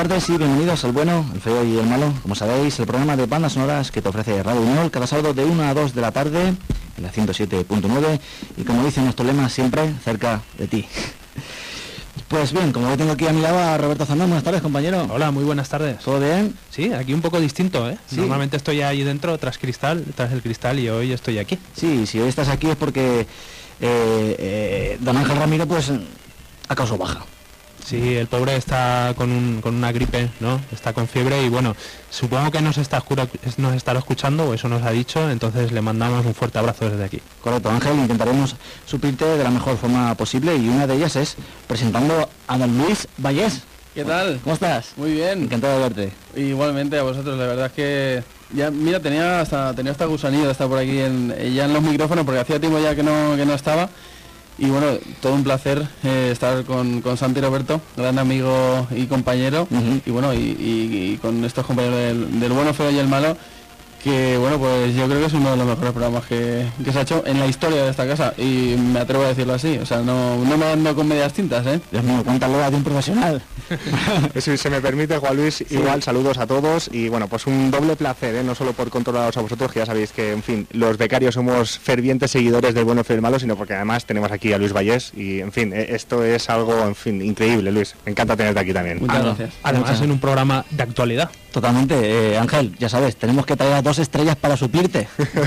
tardes y bienvenidos al Bueno, el Feo y el Malo. Como sabéis, el programa de bandas sonoras que te ofrece Radio Unión cada sábado de 1 a 2 de la tarde en la 107.9 y, como dice nuestro lema, siempre cerca de ti. Pues bien, como yo tengo aquí a mi lado a Roberto Zandón. Buenas tardes, compañero. Hola, muy buenas tardes. ¿Todo bien? Sí, aquí un poco distinto, ¿eh? Sí. Normalmente estoy ahí dentro, tras el cristal, y hoy estoy aquí. Sí, si hoy estás aquí es porque don Ángel Ramiro, pues, ha causado baja. Sí, el pobre está con una gripe, ¿no? Está con fiebre y bueno, supongo que nos estará escuchando, o eso nos ha dicho, entonces le mandamos un fuerte abrazo desde aquí. Correcto, Ángel, intentaremos suplirte de la mejor forma posible y una de ellas es presentando a don Luis Vallés. ¿Qué tal? ¿Cómo estás? Muy bien. Encantado de verte. Igualmente a vosotros, la verdad es que ya, mira, tenía hasta gusanillo de estar por aquí ya en los micrófonos, porque hacía tiempo ya que no estaba. Y bueno, todo un placer estar con Santi Roberto, gran amigo y compañero, y bueno, y con estos compañeros del Bueno, Feo y el Malo, que bueno, pues yo creo que es uno de los mejores programas que se ha hecho en la historia de esta casa, y me atrevo a decirlo así, o sea, no me ando con medias tintas, ¿eh? Dios mío, cuánta loa de un profesional. Si se me permite, Juan Luis, sí. Igual saludos a todos y bueno, pues un doble placer, ¿eh? No solo por controlaros a vosotros, que ya sabéis que, en fin, los becarios somos fervientes seguidores del Bueno, Feo y el Malo, sino porque además tenemos aquí a Luis Vallés y, en fin, esto es algo, en fin, increíble, Luis. Me encanta tenerte aquí también. Muchas gracias. Además, en un programa de actualidad. Totalmente, Ángel, ya sabes, tenemos que traer a 2 estrellas para suplirte.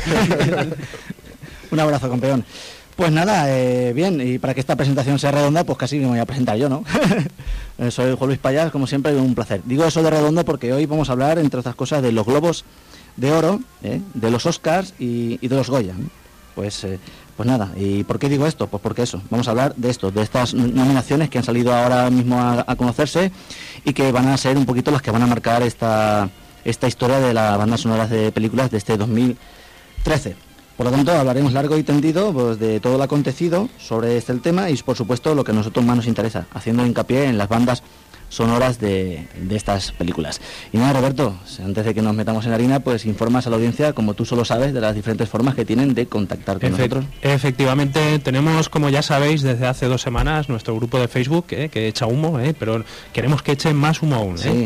Un abrazo, campeón. Pues nada, bien, y para que esta presentación sea redonda, pues casi me voy a presentar yo, ¿no? Soy Juan Luis Payás, como siempre, un placer. Digo eso de redondo porque hoy vamos a hablar, entre otras cosas, de los Globos de Oro, de los Oscars y de los Goya, ¿no? Pues nada, ¿y por qué digo esto? Pues porque eso, vamos a hablar de esto, de estas nominaciones que han salido ahora mismo a conocerse y que van a ser un poquito las que van a marcar esta historia de las bandas sonoras de películas de este 2013. Por lo tanto, hablaremos largo y tendido, pues, de todo lo acontecido sobre el tema y, por supuesto, lo que a nosotros más nos interesa, haciendo hincapié en las bandas sonoras de estas películas. Y nada, Roberto, antes de que nos metamos en harina, pues informas a la audiencia, como tú solo sabes, de las diferentes formas que tienen de contactar con nosotros. Efectivamente, tenemos, como ya sabéis, desde hace 2 semanas nuestro grupo de Facebook, que echa humo, pero queremos que echen más humo aún. Sí.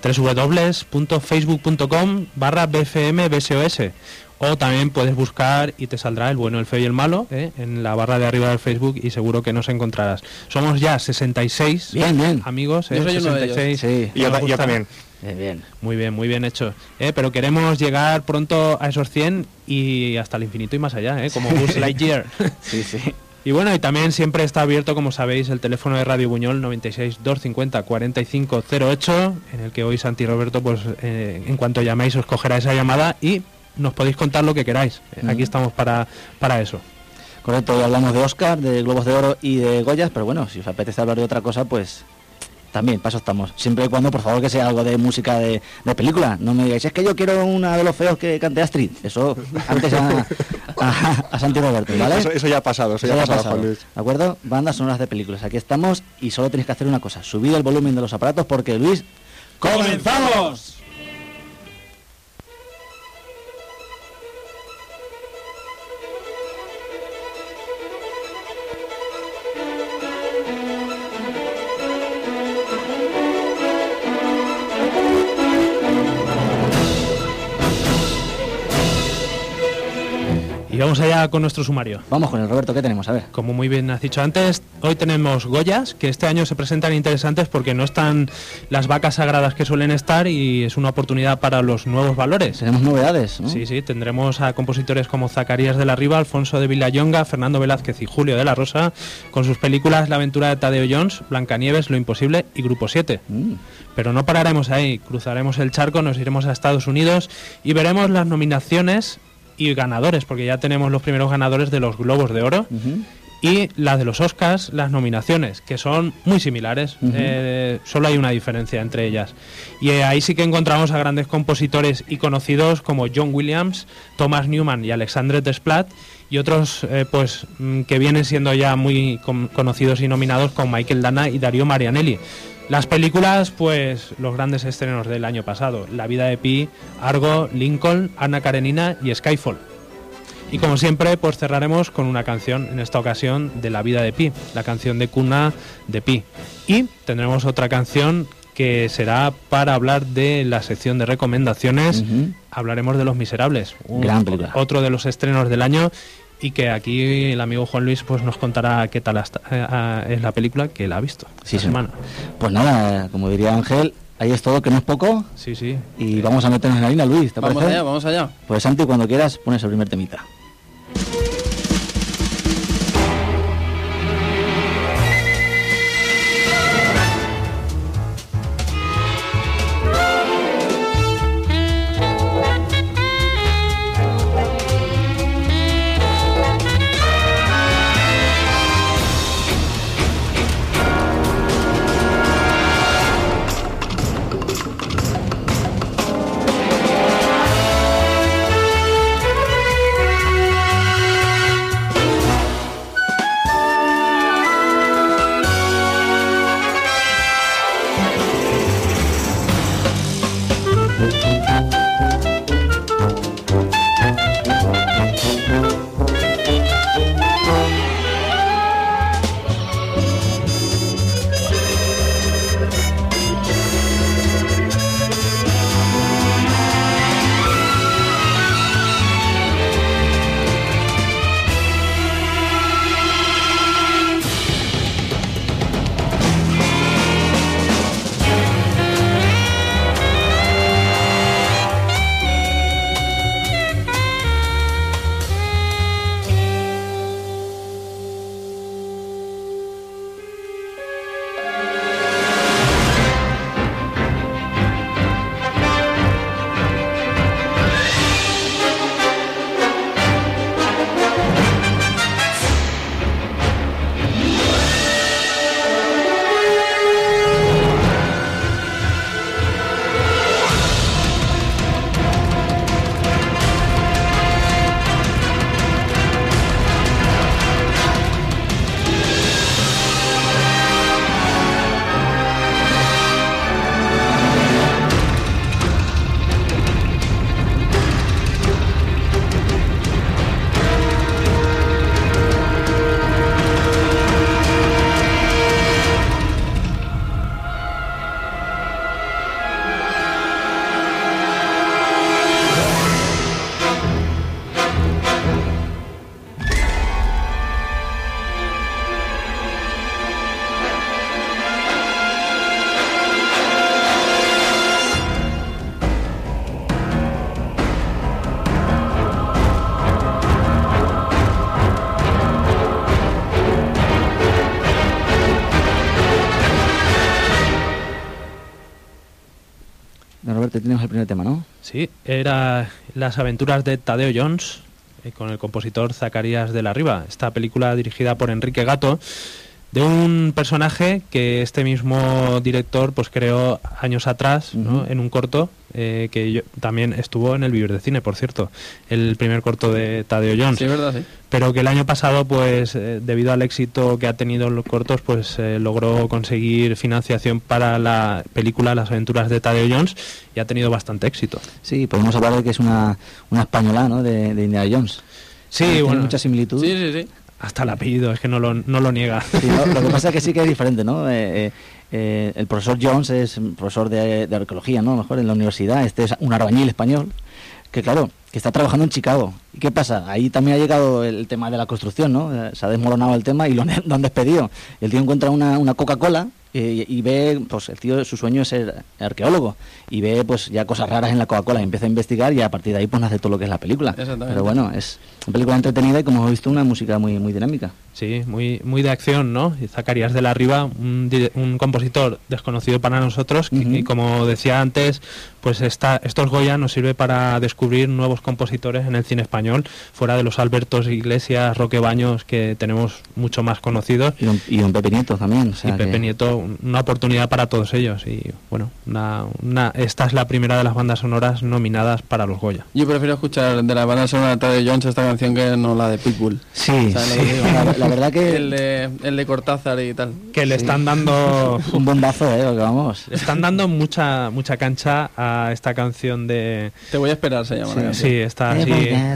www.facebook.com/bfmbsos, o también puedes buscar y te saldrá el Bueno, el Feo y el Malo en la barra de arriba del Facebook y seguro que nos encontrarás. Somos ya 66 bien. amigos, Yo soy uno de ellos. 66. Sí. Y yo también. Bien. Muy bien hecho. Pero queremos llegar pronto a esos 100 y hasta el infinito y más allá, como Buzz Lightyear. Sí. Y bueno, y también siempre está abierto, como sabéis, el teléfono de Radio Buñol 96 250 4508, en el que hoy Santi Roberto, pues en cuanto llaméis, os cogerá esa llamada y nos podéis contar lo que queráis. Aquí estamos para eso. Correcto, hoy hablamos de Oscar, de Globos de Oro y de Goyas, pero bueno, si os apetece hablar de otra cosa, pues también, para eso estamos. Siempre y cuando, por favor, que sea algo de música de película. No me digáis, es que yo quiero una de los feos que cante Astrid. Eso antes a Santi Roberto, ¿vale? Eso ya ha pasado, Juan Luis. ¿De acuerdo? Bandas sonoras de películas. Aquí estamos y solo tenéis que hacer una cosa. Subid el volumen de los aparatos porque, Luis, ¡comenzamos! Y vamos allá con nuestro sumario. Vamos con el Roberto, ¿qué tenemos? A ver. Como muy bien has dicho antes, hoy tenemos Goyas, que este año se presentan interesantes porque no están las vacas sagradas que suelen estar y es una oportunidad para los nuevos valores. Tenemos novedades, ¿no? Sí, tendremos a compositores como Zacarías de la Riva, Alfonso de Villayonga, Fernando Velázquez y Julio de la Rosa, con sus películas La aventura de Tadeo Jones, Blancanieves, Lo imposible y Grupo 7. Pero no pararemos ahí, cruzaremos el charco, nos iremos a Estados Unidos y veremos las nominaciones y ganadores, porque ya tenemos los primeros ganadores de los Globos de Oro y las de los Oscars, las nominaciones, que son muy similares, solo hay una diferencia entre ellas. Y ahí sí que encontramos a grandes compositores y conocidos como John Williams, Thomas Newman y Alexandre Desplat, y otros que vienen siendo ya muy conocidos y nominados, como Michael Dana y Darío Marianelli. Las películas, pues los grandes estrenos del año pasado: La vida de Pi, Argo, Lincoln, Ana Karenina y Skyfall. Y como siempre, pues cerraremos con una canción, en esta ocasión de La vida de Pi, la canción de cuna de Pi. Y tendremos otra canción que será para hablar de la sección de recomendaciones. Hablaremos de Los Miserables, gran película, otro de los estrenos del año, y que aquí el amigo Juan Luis pues nos contará qué tal es la película, que la ha visto esta semana. Pues nada, como diría Ángel, ahí es todo, que no es poco. Sí, sí. Y vamos a meternos en la harina, Luis, ¿te parece? Vamos allá. Pues Santi, cuando quieras, pones el primer temita. Roberto, tienes el primer tema, ¿no? Sí, era Las aventuras de Tadeo Jones, con el compositor Zacarías de la Riva. Esta película dirigida por Enrique Gato, de un personaje que este mismo director pues creó años atrás, ¿no? En un corto que también estuvo en el Vivir de Cine, por cierto, el primer corto de Tadeo Jones. Sí, verdad, sí. Pero que el año pasado, pues debido al éxito que ha tenido los cortos, pues logró conseguir financiación para la película Las aventuras de Tadeo Jones, y ha tenido bastante éxito. Sí, podemos hablar de que es una española, ¿no?, de Indiana Jones. Sí, tiene bueno, mucha similitud. Sí, sí, sí. Hasta el apellido, es que no lo niega. Sí, ¿no? Lo que pasa es que sí que es diferente, ¿no? El profesor Jones es profesor de arqueología, ¿no? A lo mejor en la universidad. Este es un albañil español que, claro, que está trabajando en Chicago. ¿Y qué pasa? Ahí también ha llegado el tema de la construcción, ¿no? Se ha desmoronado el tema y lo han despedido. El tío encuentra una Coca-Cola y ve, pues el tío, su sueño es ser arqueólogo, y ve pues ya cosas raras en la Coca-Cola y empieza a investigar, y a partir de ahí pues nace todo lo que es la película. Pero bueno, es una película entretenida y, como hemos visto, una música muy, muy dinámica. Sí, muy de acción, ¿no? Y Zacarías de la Riva, un compositor desconocido para nosotros, y como decía antes, pues estos Goya nos sirve para descubrir nuevos compositores en el cine español, fuera de los Albertos Iglesias, Roque Baños, que tenemos mucho más conocidos. Y don Pepe Nieto también. O sea, y Pepe Nieto, una oportunidad para todos ellos. Y bueno, esta es la primera de las bandas sonoras nominadas para los Goya. Yo prefiero escuchar de la banda sonora de Tadeo Jones esta canción que no la de Pitbull. Sí, sí. La verdad que... El de Cortázar y tal. Que le están dando... un bombazo, que vamos. Le están dando mucha cancha a esta canción de... Te voy a esperar, se llama. Sí, está así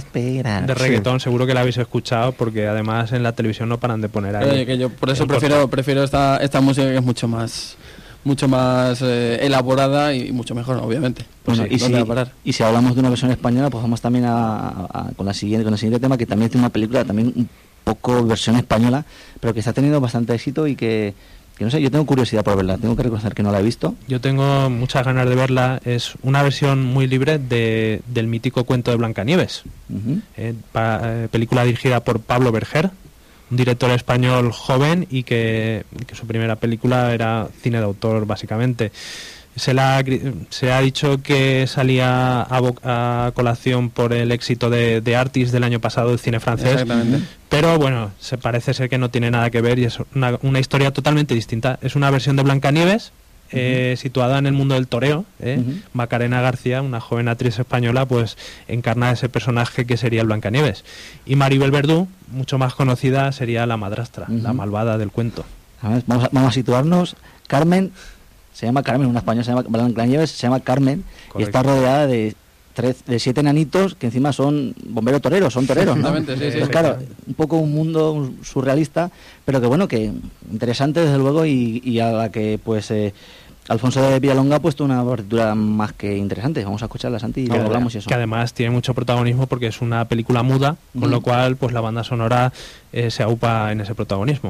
de reggaetón, seguro que la habéis escuchado, porque además en la televisión no paran de poner ahí. Que yo por eso prefiero esta música, que es mucho más mucho más elaborada y mucho mejor, obviamente. Pues Bueno, sí, ¿dónde va a parar? y si hablamos de una versión española, pues vamos también con el siguiente tema, que también tiene una película también un poco versión española, pero que está teniendo bastante éxito y que no sé, yo tengo curiosidad por verla, tengo que reconocer que no la he visto. Yo tengo muchas ganas de verla. Es una versión muy libre del mítico cuento de Blancanieves. Ujú. Película dirigida por Pablo Berger, un director español joven y que su primera película era cine de autor, básicamente. Se ha dicho que salía a colación por el éxito de Artis del año pasado, el cine francés. Exactamente. Pero bueno, se parece ser que no tiene nada que ver y es una historia totalmente distinta. Es una versión de Blancanieves, situada en el mundo del toreo. Macarena García, una joven actriz española, pues encarna ese personaje que sería el Blancanieves. Y Maribel Verdú, mucho más conocida, sería la madrastra, la malvada del cuento. A ver, vamos a situarnos. Carmen, se llama Carmen, una española se llama Blancanieves, se llama Carmen. Correcto. Y está rodeada de 7 enanitos que encima son bomberos toreros, son toreros, ¿no? Exactamente, sí, sí. Pues claro, un poco un mundo surrealista, pero que bueno, que interesante desde luego y a la que pues Alfonso de Villalonga ha puesto una partitura más que interesante. Vamos a escucharla, Santi, y luego hablamos y eso. Que además tiene mucho protagonismo porque es una película muda, con lo cual pues la banda sonora se aupa en ese protagonismo.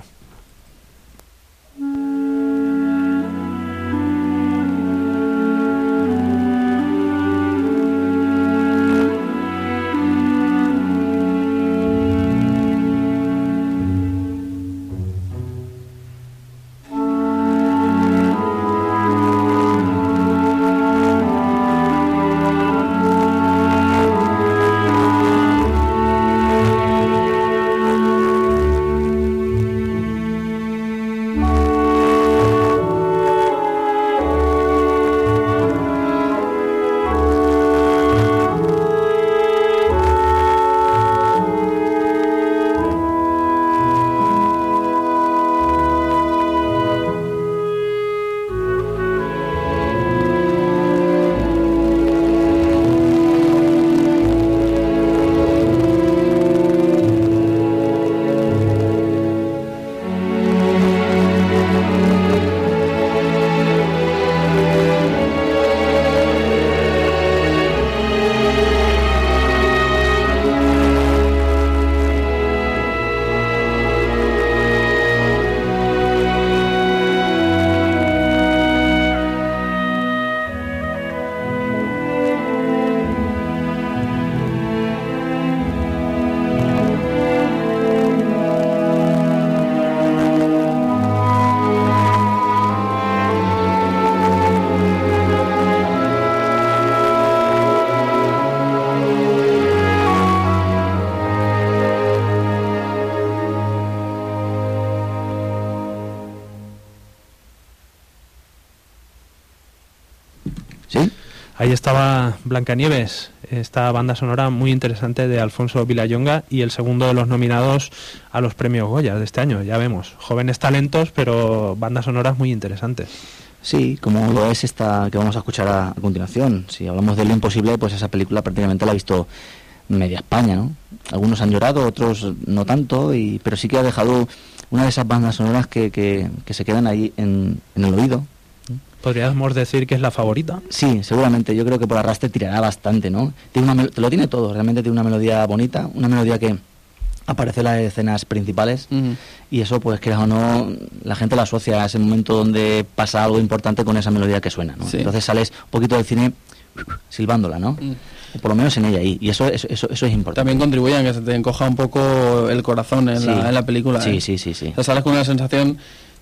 Ahí estaba Blancanieves, esta banda sonora muy interesante de Alfonso Vilallonga y el segundo de los nominados a los premios Goya de este año. Ya vemos, jóvenes talentos, pero bandas sonoras muy interesantes. Sí, como lo es esta que vamos a escuchar a continuación. Si hablamos de Lo Imposible, pues esa película prácticamente la ha visto media España, ¿no? Algunos han llorado, otros no tanto, pero sí que ha dejado una de esas bandas sonoras que se quedan ahí en el oído. ¿Podríamos decir que es la favorita? Sí, seguramente. Yo creo que por arrastre tirará bastante, ¿no? Lo tiene todo. Realmente tiene una melodía bonita, una melodía que aparece en las escenas principales y eso, pues, quieras o no, la gente la asocia a ese momento donde pasa algo importante con esa melodía que suena, ¿no? Sí. Entonces sales un poquito del cine silbándola, ¿no? O por lo menos en ella ahí. Y eso es importante. También contribuye a que se te encoja un poco el corazón en la película. Sí, ¿eh? sí. O sea, sales con una sensación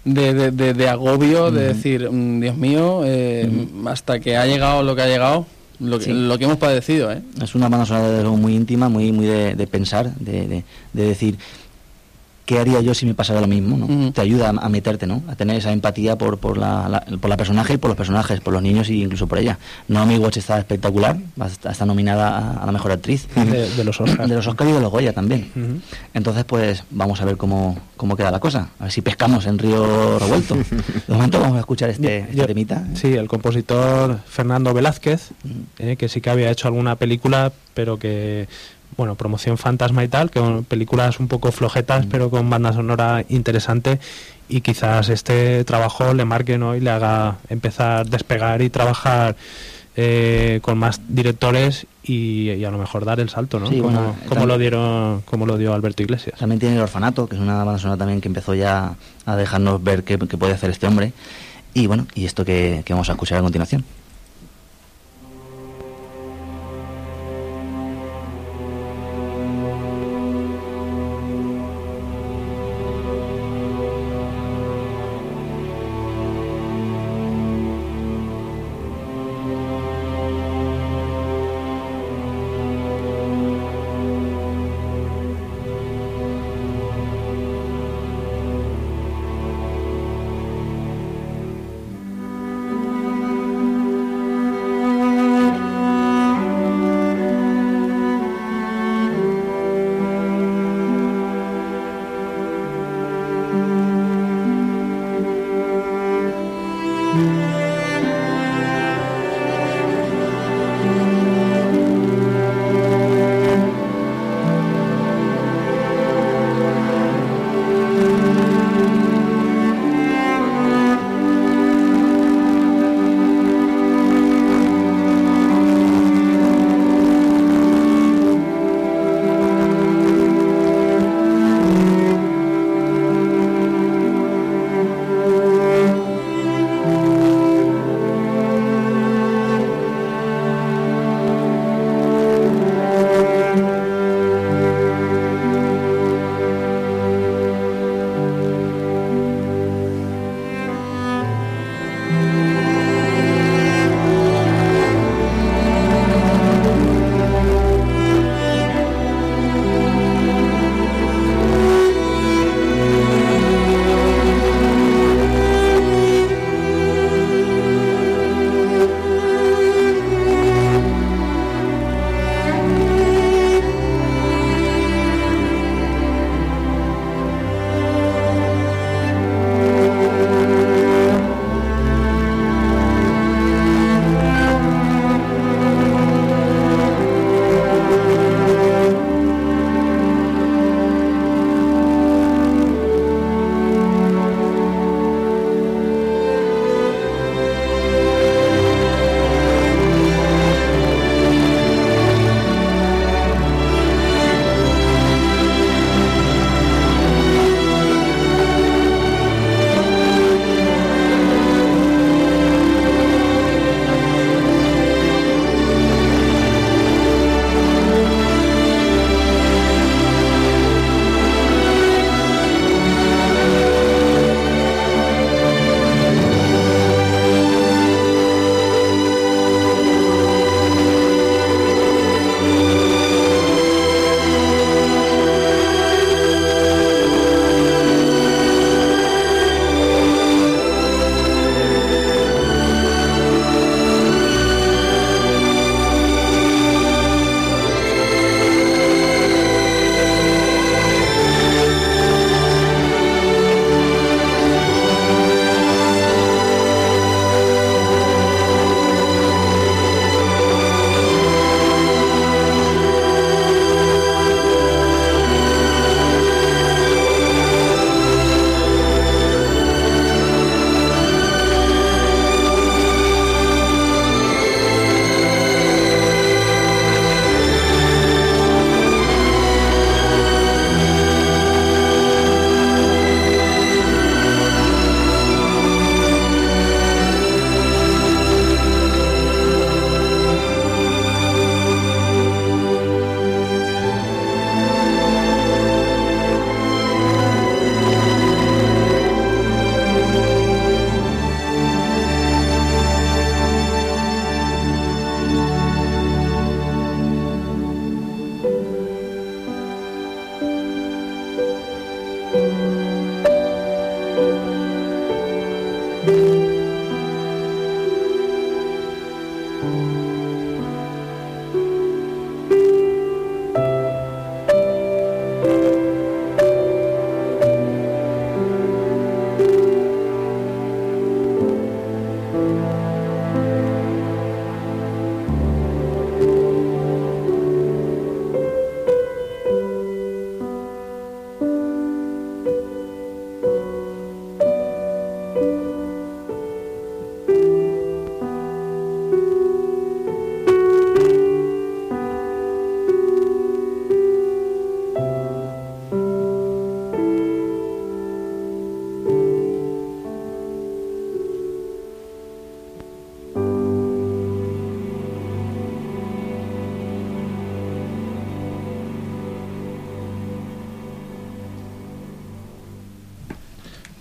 de agobio, de decir, Dios mío, hasta que ha llegado lo que ha llegado, lo que hemos padecido, ¿eh? Es una banda sonora muy íntima, muy de pensar, de decir, ¿qué haría yo si me pasara lo mismo, ¿no? Te ayuda a meterte, ¿no? A tener esa empatía por la personaje y por los personajes, por los niños e incluso por ella. Naomi Watts está espectacular, está nominada a la mejor actriz de los Oscars. De los Oscars y de los Goya también. Entonces, pues vamos a ver cómo queda la cosa, a ver si pescamos en río revuelto. De momento vamos a escuchar este temita. Sí, el compositor Fernando Velázquez, que sí que había hecho alguna película, pero que bueno, promoción fantasma y tal, que son películas un poco flojetas, pero con banda sonora interesante, y quizás este trabajo le marque, ¿no? Y le haga empezar, despegar y trabajar con más directores y a lo mejor dar el salto, ¿no? Sí, como lo dio Alberto Iglesias. También tiene El Orfanato, que es una banda sonora también que empezó ya a dejarnos ver qué puede hacer este hombre. Y bueno, y esto que vamos a escuchar a continuación.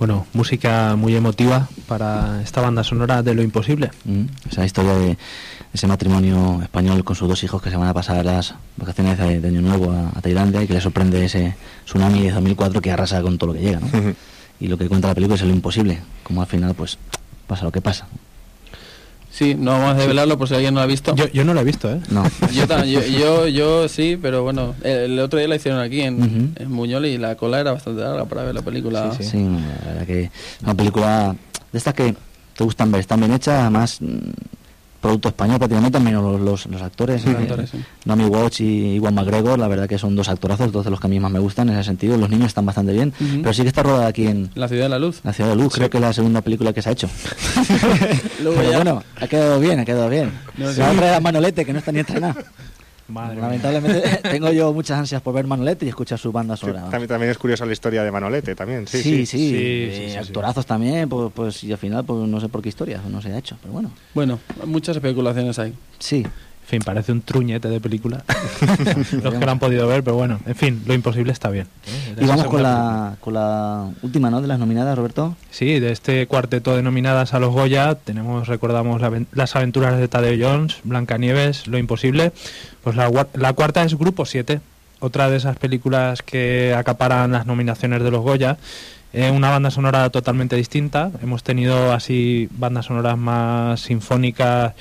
Bueno, música muy emotiva para esta banda sonora de Lo Imposible. Esa historia de ese matrimonio español con sus 2 hijos que se van a pasar las vacaciones de Año Nuevo a Tailandia y que le sorprende ese tsunami de 2004 que arrasa con todo lo que llega, ¿no? Y lo que cuenta la película es lo imposible, como al final pues pasa lo que pasa. Sí, no vamos a desvelarlo por si alguien no lo ha visto. Yo no lo he visto, ¿eh? No. yo sí, pero bueno, el otro día la hicieron aquí en Buñol y la cola era bastante larga para ver la película. Sí, la verdad que es una película de estas que te gustan ver, están bien hechas, además producto español prácticamente, menos los actores, Sí. Naomi Watts y Iwan McGregor, la verdad que son 2 actorazos, 2 de los que a mí más me gustan en ese sentido. Los niños están bastante bien, pero sí que está rodada aquí en La Ciudad de la Luz. La Ciudad de la Luz, creo que es la segunda película que se ha hecho. Luego Pero ya- bueno, ha quedado bien. No, Se va a traer a Manolete, que no está ni entrenado. Madre mía. Lamentablemente tengo yo muchas ansias por ver Manolete y escuchar su banda sonora. También es curiosa la historia de Manolete, también. Sí, actorazos también, pues y al final pues no sé por qué historia, no se ha hecho, pero bueno. Bueno, muchas especulaciones hay. Sí. En fin, parece un truñete de película. Los que lo han podido ver, pero bueno, en fin, Lo Imposible está bien. Y vamos con la última, ¿no?, de las nominadas, Roberto. Sí, de este cuarteto de nominadas a los Goya recordamos Las aventuras de Tadeo Jones, Blancanieves, Lo Imposible. Pues la cuarta es Grupo 7, otra de esas películas que acaparan las nominaciones de los Goya. Una banda sonora totalmente distinta. Hemos tenido así bandas sonoras más sinfónicas,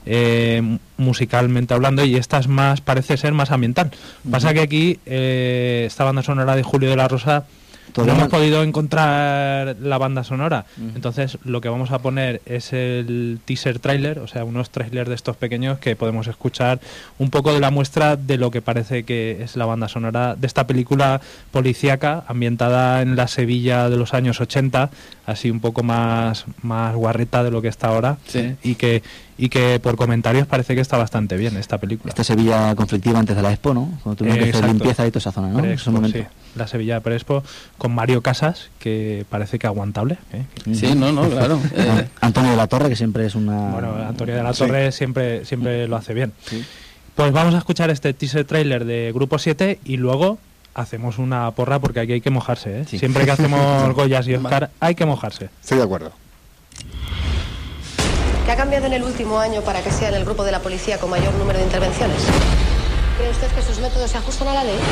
musicalmente hablando, y esta es más, parece ser más ambiental. Pasa que aquí esta banda sonora de Julio de la Rosa no hemos podido encontrar la banda sonora. Entonces lo que vamos a poner es el teaser trailer, o sea, unos trailers de estos pequeños que podemos escuchar un poco de la muestra de lo que parece que es la banda sonora de esta película policíaca ambientada en la Sevilla de los años 80, así un poco más guarreta de lo que está ahora. Sí. Y que por comentarios parece que está bastante bien esta película. Esta Sevilla conflictiva antes de la Expo, ¿no? Cuando tuvimos que hacer Exacto. limpieza y toda esa zona, ¿no? En ese Pre-Expo, momento. sí. La Sevilla de Pre-Expo con Mario Casas, que parece que aguantable, ¿eh? Sí, no, claro. Antonio de la Torre, que siempre es una... Bueno, Antonio de la Torre siempre lo hace bien. Sí. Pues vamos a escuchar este teaser trailer de Grupo 7 y luego hacemos una porra, porque aquí hay que mojarse, ¿eh? Sí. Siempre que hacemos Goyas y Oscar hay que mojarse. Estoy de acuerdo. ¿Qué ha cambiado en el último año para que sea en el grupo de la policía con mayor número de intervenciones? ¿Cree usted que sus métodos se ajustan a la ley?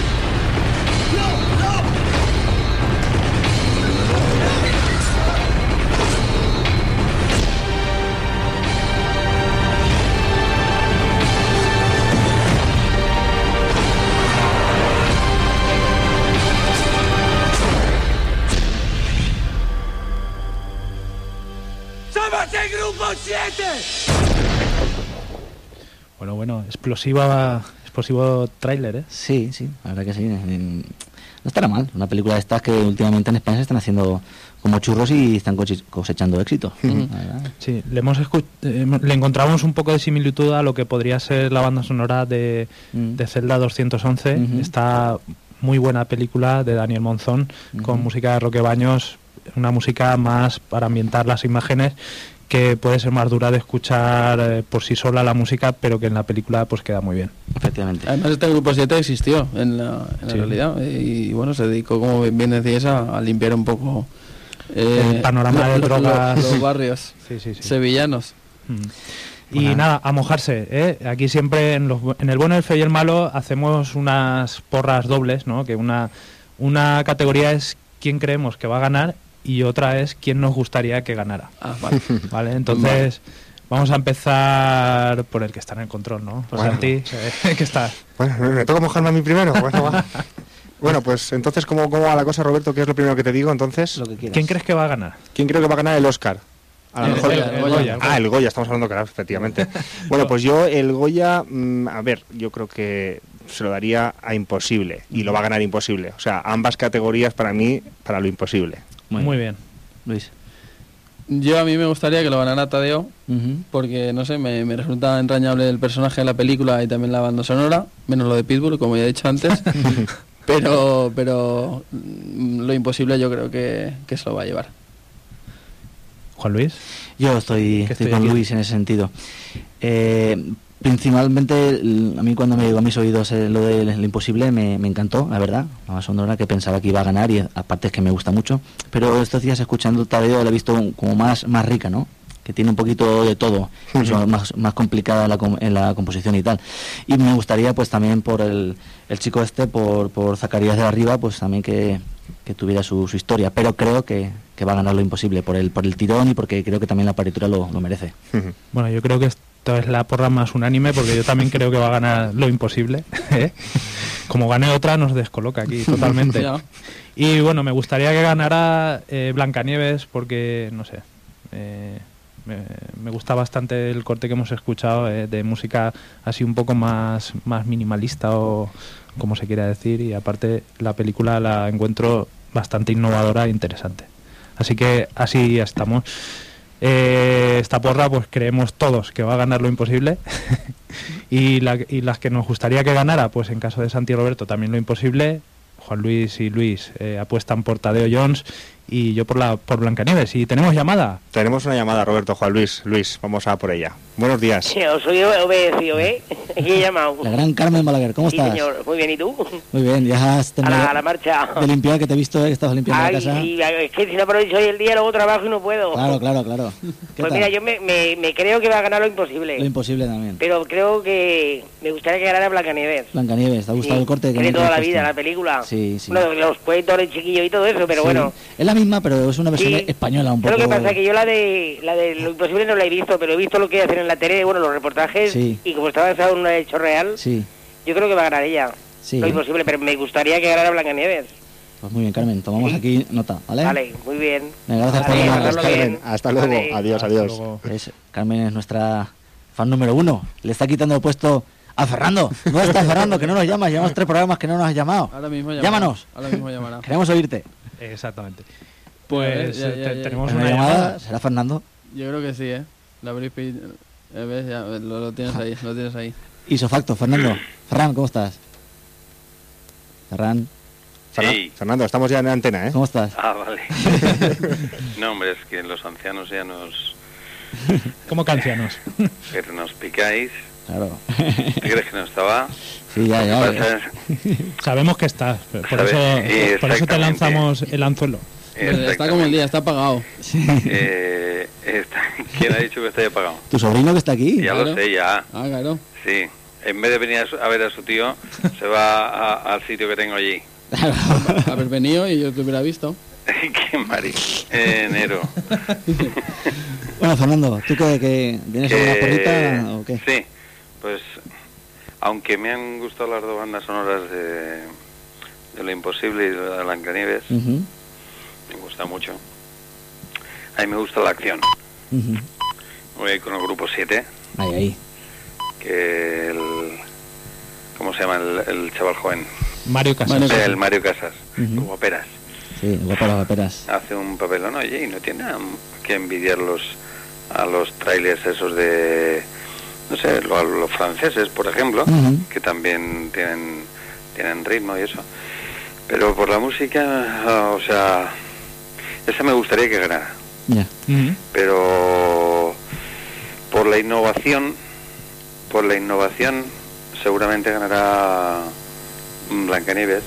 ¡Somos el Grupo 7! Bueno, explosivo tráiler, ¿eh? Sí, la verdad que sí. No estará mal. Una película de estas que últimamente en España se están haciendo como churros y están cosechando éxito. Sí, le encontramos un poco de similitud a lo que podría ser la banda sonora de Zelda 211. Esta muy buena película de Daniel Monzón, con música de Roque Baños, una música más para ambientar las imágenes, que puede ser más dura de escuchar por sí sola la música, pero que en la película pues queda muy bien. Efectivamente. Además, este Grupo 7 existió en la realidad y bueno, se dedicó, como bien decías, a limpiar un poco el panorama de drogas, los barrios sevillanos. Y nada, a mojarse, ¿eh? Aquí siempre en el bueno, el feo y el malo hacemos unas porras dobles, ¿no? Que una categoría es quién creemos que va a ganar y otra es quién nos gustaría que ganara. Vale, entonces vamos a empezar por el que está en el control, ¿no? Pues Santi, que está. Bueno, me toca mojarme a mí primero. Bueno, va. Bueno, pues entonces, ¿cómo va la cosa, Roberto? ¿Qué es lo primero que te digo? Entonces, Lo que quieras. ¿Quién crees que va a ganar? ¿quién creo que va a ganar el Oscar? A lo mejor el Goya. El Goya, estamos hablando claro, efectivamente. Bueno, pues yo el Goya, a ver, yo creo que se lo daría a Imposible y lo va a ganar Imposible. O sea, ambas categorías para mí, para lo Imposible. Muy bien. Luis. Yo a mí me gustaría que lo ganara Tadeo, porque no sé, me resulta entrañable el personaje de la película y también la banda sonora, menos lo de Pitbull, como ya he dicho antes. pero lo Imposible yo creo que se lo va a llevar. Juan Luis. Yo estoy con aquí. Luis en ese sentido. Principalmente, a mí cuando me llegó a mis oídos lo de Lo Imposible me encantó, la verdad. La banda sonora, que pensaba que iba a ganar, y aparte es que me gusta mucho. Pero estos días escuchando Tadeo la he visto como más rica, ¿no? Que tiene un poquito de todo, incluso más complicada en la composición y tal. Y me gustaría pues también por el chico por Zacarías de la Riva, pues también que tuviera su historia, pero creo que va a ganar Lo Imposible por el tirón, y porque creo que también la partitura lo merece. Bueno, yo creo que esto es la porra más unánime, porque yo también creo que va a ganar Lo Imposible, ¿eh? Como gane otra nos descoloca aquí totalmente. Y bueno, me gustaría que ganara Blancanieves, porque no sé, me gusta bastante el corte que hemos escuchado, de música así un poco más minimalista, o como se quiera decir, y aparte la película la encuentro bastante innovadora e interesante. Así que así estamos. Esta porra pues creemos todos que va a ganar Lo Imposible y las que nos gustaría que ganara, pues en caso de Santi y Roberto también Lo Imposible. Juan Luis y Luis apuestan por Tadeo Jones, y yo por Blancanieves. ¿Y tenemos llamada? Tenemos una llamada, Roberto. Juan Luis, vamos a por ella. Buenos días. Sí, os soy obedecido, ¿eh? ¿Quién he llamado? La gran Carmen Balaguer, ¿cómo estás? Sí, señor. Muy bien, ¿y tú? Muy bien, ya has terminado A la marcha. de limpiar, que te he visto que estabas limpiando la casa. Sí, es que si no aprovecho hoy el día, luego trabajo y no puedo. Claro. Pues mira, yo me creo que va a ganar Lo Imposible. Lo Imposible también. Pero creo que me gustaría que ganara Blancanieves. Blancanieves, ¿te ha gustado el corte? Tiene toda la vida la película. Sí. Bueno, los cuentos, el chiquillo y todo eso, pero bueno. Es la misma, pero es una versión española un poco. Lo que pasa es que yo la de Lo Imposible no la he visto, pero he visto lo que hacen en la tele, bueno, los reportajes, y como está basado en un hecho real, yo creo que va a ganar ella. Lo Imposible, pero me gustaría que ganara Blancanieves. Pues muy bien, Carmen, tomamos aquí nota, ¿vale? Vale, muy bien. Gracias por llamar, Carmen. Hasta luego. Vale. Adiós. Carmen es nuestra fan número 1. Le está quitando el puesto a Fernando. ¿Dónde está Fernando? Que no nos llamas. Llevamos 3 programas que no nos has llamado. Ahora mismo Llámanos. Ahora mismo llamará. Queremos oírte. Exactamente. Pues tenemos una llamada. ¿Será Fernando? Yo creo que sí, ¿eh? La briefing, ¿ves? Ya, lo tienes ahí. Isofacto, Fernando. Ferran, ¿cómo estás? Ferran. Sí. Fernando, estamos ya en antena, ¿eh? ¿Cómo estás? Ah, vale. No, hombre, es que los ancianos ya nos... ¿Cómo que ancianos? Pero nos picáis. Claro. ¿Qué crees que no estaba? Sí, ya. Sabemos que estás, por eso te lanzamos el anzuelo. Está como el día, está apagado. ¿Quién ha dicho que está apagado? Tu sobrino que está aquí. Ya lo sé, ya. Ah, claro. Sí. En vez de venir a ver a su tío, se va al sitio que tengo allí. Haber venido y yo te hubiera visto. Qué maric. Enero. Bueno, Fernando, ¿tú qué vienes a una porrita o qué? Sí, pues aunque me han gustado las dos bandas sonoras de Lo Imposible y de Blancanieves, me gusta mucho. A mí me gusta la acción. Voy a ir con el grupo 7. Ahí. Que ¿cómo se llama el chaval joven? Mario Casas. El Mario Casas, Guaperas. Sí, Guaperas. Hace un papelón, oye, y no tiene que envidiar a los trailers esos de, no sé, los franceses, por ejemplo, que también tienen ritmo y eso. Pero por la música, o sea, esa me gustaría que ganara. Pero por la innovación seguramente ganará Blancanieves,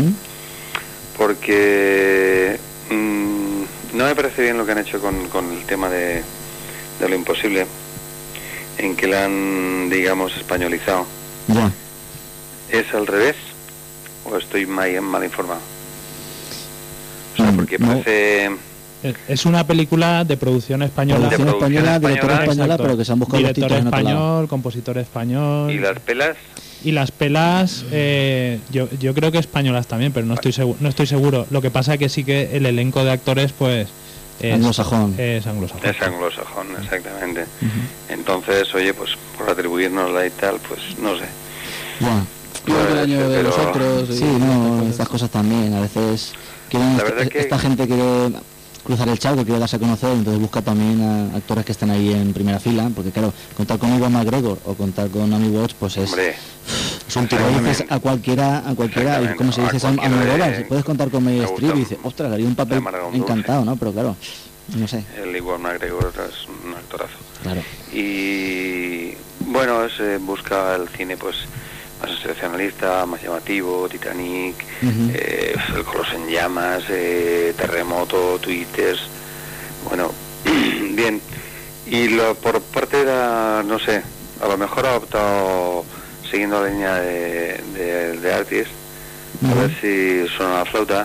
porque no me parece bien lo que han hecho con el tema de Lo Imposible, en que la han, digamos, españolizado. ¿Es al revés o estoy mal informado? O sea, porque parece... Es una película de producción española. Directora española, pero que se han buscado director los títulos español, en otro lado. compositor español. ¿Y las pelas? Y las pelas, yo creo que españolas también, pero no estoy seguro. Lo que pasa es que sí que el elenco de actores, pues... Es anglosajón. Es anglosajón. Es anglosajón, exactamente. Entonces, oye, pues por atribuirnosla y tal, pues no sé. El año de nosotros. Sí, no, estas cosas también. A veces esta gente quiere cruzar el charco, quiere darse a conocer, entonces busca también a actores que estén ahí en primera fila, porque claro, contar con Iwan McGregor o contar con Amy Watts, pues es un tiro. Dices a cualquiera, y como si dices a Almodóvar, si puedes contar con Meryl Streep, y dices, ostras, haría un papel encantado, ¿no? Pero claro, no sé. El Iwan McGregor es un actorazo. Claro. Y Bueno, busca el cine pues más excepcionalista, más llamativo, Titanic, El Coloso en Llamas, Terremoto, Twitters, bueno, bien. Y por parte de no sé, a lo mejor ha optado siguiendo la línea de Artis, a ver si suena la flauta,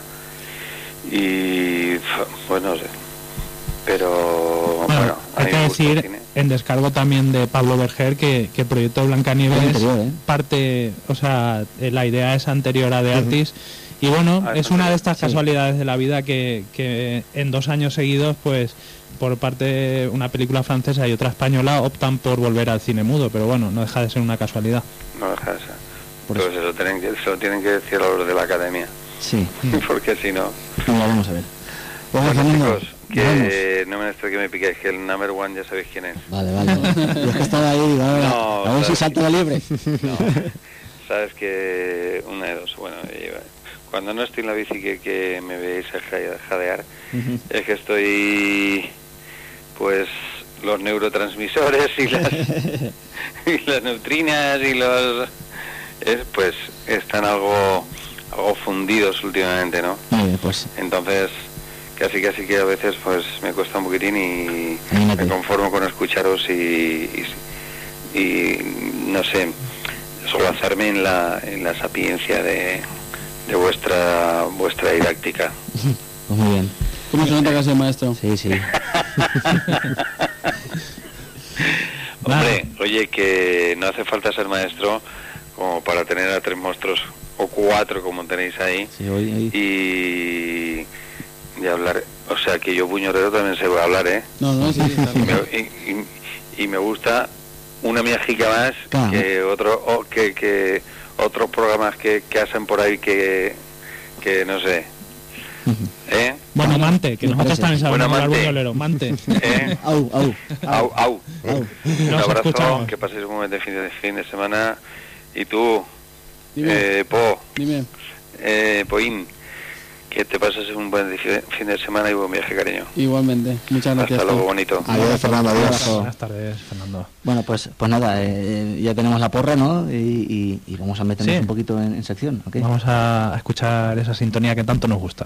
y pues no sé. Pero bueno, hay que decir en descargo también de Pablo Berger que el proyecto Blancanieves parte, o sea, la idea es anterior a de Artis, y bueno, es una de estas casualidades de la vida que en 2 años seguidos, pues por parte de una película francesa y otra española optan por volver al cine mudo, pero bueno, no deja de ser una casualidad. No deja de ser. Pues se lo tienen que decir a los de la academia. Sí. Porque si no... Vamos a ver. Bueno, chicos, que no me necesito que me piquéis, que el number one ya sabéis quién es. Vale. Yo es que estaba ahí, a ver si salto la liebre. No, sabes que una de dos, bueno, cuando no estoy en la bici que me veis jadear, es que estoy, pues, los neurotransmisores y las neutrinas y pues están algo fundidos últimamente, ¿no? Pues. Entonces casi que a veces pues me cuesta un poquitín y me conformo con escucharos y no sé, solazarme en la sapiencia de vuestra didáctica. Pues muy bien. ¿Cómo se nota que es maestro? Sí. Hombre, oye, que no hace falta ser maestro como para tener a 3 monstruos o 4 como tenéis ahí, y hablar, o sea que yo buñorero también sé hablar, No, sí. Y me gusta una miajica más, claro, que otros programas que hacen por ahí que no sé. Bueno, Mante, que nosotros también sabemos hablar buñolero, Mante. Au. Un abrazo, que paséis un buen fin de semana. Y tú, Dime. Poín, que te pases un buen fin de semana y buen viaje, cariño. Igualmente, muchas gracias. Hasta luego, bonito. Adiós, Fernando, adiós. Buenas tardes, Fernando. Bueno, pues nada, ya tenemos la porra, ¿no? Y vamos a meternos un poquito en sección, ¿ok? Vamos a escuchar esa sintonía que tanto nos gusta.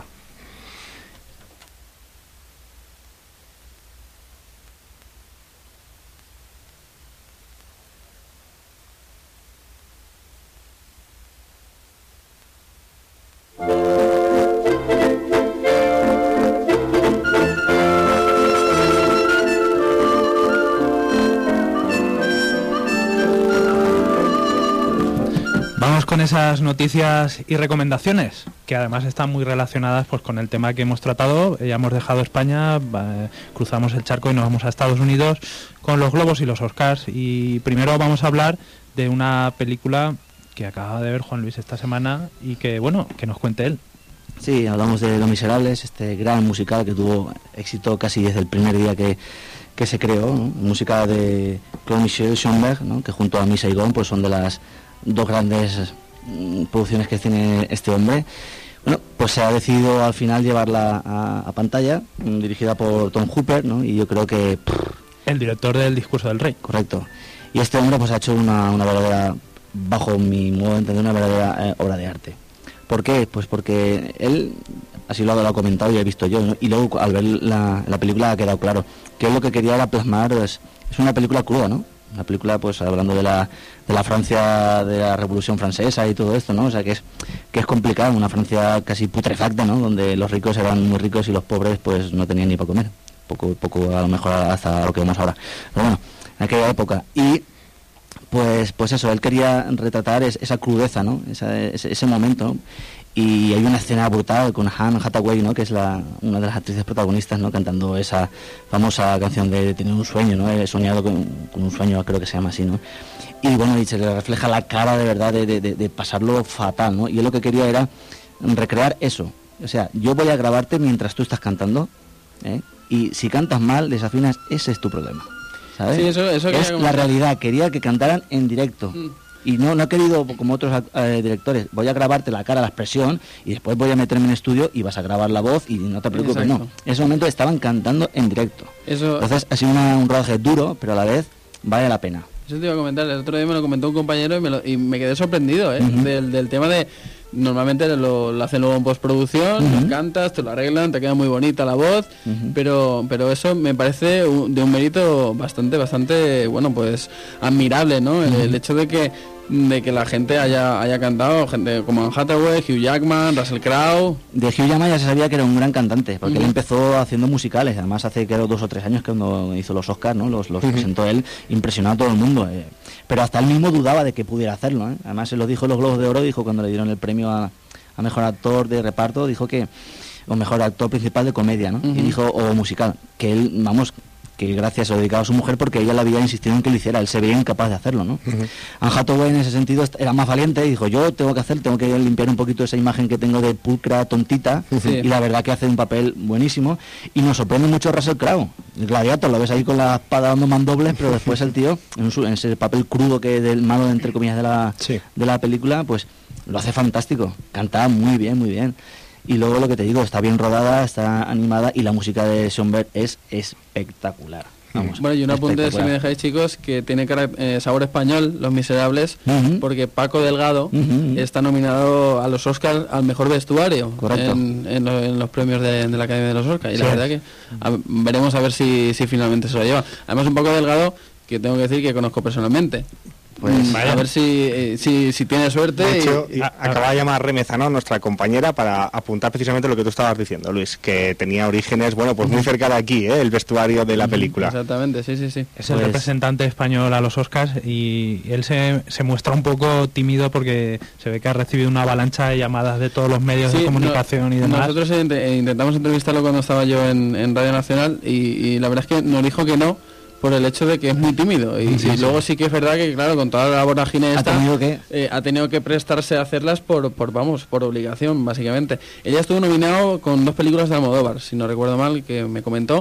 Con esas noticias y recomendaciones que además están muy relacionadas pues con el tema que hemos tratado. Ya hemos dejado España, cruzamos el charco y nos vamos a Estados Unidos con los Globos y los Oscars, y primero vamos a hablar de una película que acaba de ver Juan Luis esta semana y que nos cuente él. Sí, hablamos de Los Miserables, este gran musical que tuvo éxito casi desde el primer día que se creó, ¿no? Música de Claude Michel Schoenberg, ¿no? Que junto a Mi Saigon pues son de las 2 grandes producciones que tiene este hombre. Bueno, pues se ha decidido al final llevarla a pantalla, dirigida por Tom Hooper, ¿no? Y yo creo que... el director del Discurso del Rey. Correcto. Y este hombre pues ha hecho una verdadera, bajo mi modo de entender, una verdadera obra de arte. ¿Por qué? Pues porque él, así lo ha comentado y he visto yo, ¿no? Y luego al ver la película ha quedado claro que él lo que quería era plasmar, es una película cruda, ¿no? Una película pues hablando de la Francia, de la Revolución Francesa y todo esto, ¿no? O sea que es complicado, una Francia casi putrefacta, ¿no? Donde los ricos eran muy ricos y los pobres pues no tenían ni para comer. Poco a lo mejor hasta lo que vemos ahora. Pero bueno, en aquella época. Y pues eso, él quería retratar esa crudeza, ¿no? Ese momento, ¿no? Y hay una escena brutal con Anne Hathaway, ¿no? Que es una de las actrices protagonistas, ¿no? Cantando esa famosa canción de Tener un sueño, ¿no? He soñado con un sueño, creo que se llama así, ¿no? Y bueno, y se le refleja la cara de verdad de pasarlo fatal, ¿no? Y él lo que quería era recrear eso. O sea, yo voy a grabarte mientras tú estás cantando, y si cantas mal, desafinas, ese es tu problema, ¿sabes? Sí, eso es la realidad. Quería que cantaran en directo. Y no he querido, como otros directores, voy a grabarte la cara, la expresión, y después voy a meterme en estudio y vas a grabar la voz y no te preocupes. Exacto. No. En ese momento estaban cantando en directo. Entonces ha sido un rodaje duro, pero a la vez vale la pena. Eso te iba a comentar, el otro día me lo comentó un compañero y me quedé sorprendido, del tema de... Normalmente lo hacen luego en postproducción, lo cantas, te lo arreglan, te queda muy bonita la voz, pero eso me parece de un mérito bastante, bueno, pues admirable, ¿no? El hecho de que la gente haya cantado, gente como Anne Hathaway, Hugh Jackman, Russell Crowe. De Hugh Jackman ya se sabía que era un gran cantante, porque él empezó haciendo musicales, además hace creo 2 o 3 años que cuando hizo los Oscars, ¿no? Los presentó él, impresionó a todo el mundo, pero hasta él mismo dudaba de que pudiera hacerlo, Además se lo dijo en los Globos de Oro, dijo cuando le dieron el premio a mejor actor de reparto, dijo que, o mejor actor principal de comedia, ¿no? Y dijo, o musical, que él, vamos, que gracias se lo dedicaba a su mujer porque ella le había insistido en que lo hiciera, él se veía incapaz de hacerlo, ¿no? Anne Hathaway en ese sentido era más valiente y dijo, yo tengo que limpiar un poquito esa imagen que tengo de pulcra tontita, y la verdad que hace un papel buenísimo, y nos sorprende mucho Russell Crowe, el Gladiator, lo ves ahí con la espada dando mandobles, pero después el tío, en ese papel crudo que del malo, entre comillas, de la película, pues lo hace fantástico, canta muy bien. Y luego lo que te digo, está bien rodada, está animada y la música de Schoenberg es espectacular. Vamos, bueno, y un apunte, si me dejáis, chicos, que tiene sabor español, Los Miserables, porque Paco Delgado está nominado a los Oscars al mejor vestuario en los premios de la Academia de los Oscars. Y la verdad que veremos a ver si finalmente se lo lleva. Además, un Paco Delgado que tengo que decir que conozco personalmente. Pues a ver si tiene suerte. De hecho, acaba de llamar Remezano, nuestra compañera, para apuntar precisamente lo que tú estabas diciendo, Luis, que tenía orígenes, bueno, pues muy cerca de aquí, el vestuario de la película. Exactamente, sí. Es el representante español a los Oscars y él se muestra un poco tímido porque se ve que ha recibido una avalancha de llamadas de todos los medios de comunicación y demás. Nosotros intentamos entrevistarlo cuando estaba yo en Radio Nacional y la verdad es que nos dijo que no, por el hecho de que es muy tímido y luego sí que es verdad que claro, con toda la vorágine esta ha tenido que prestarse a hacerlas por obligación, básicamente. Ella estuvo nominado con 2 películas de Almodóvar, si no recuerdo mal, que me comentó.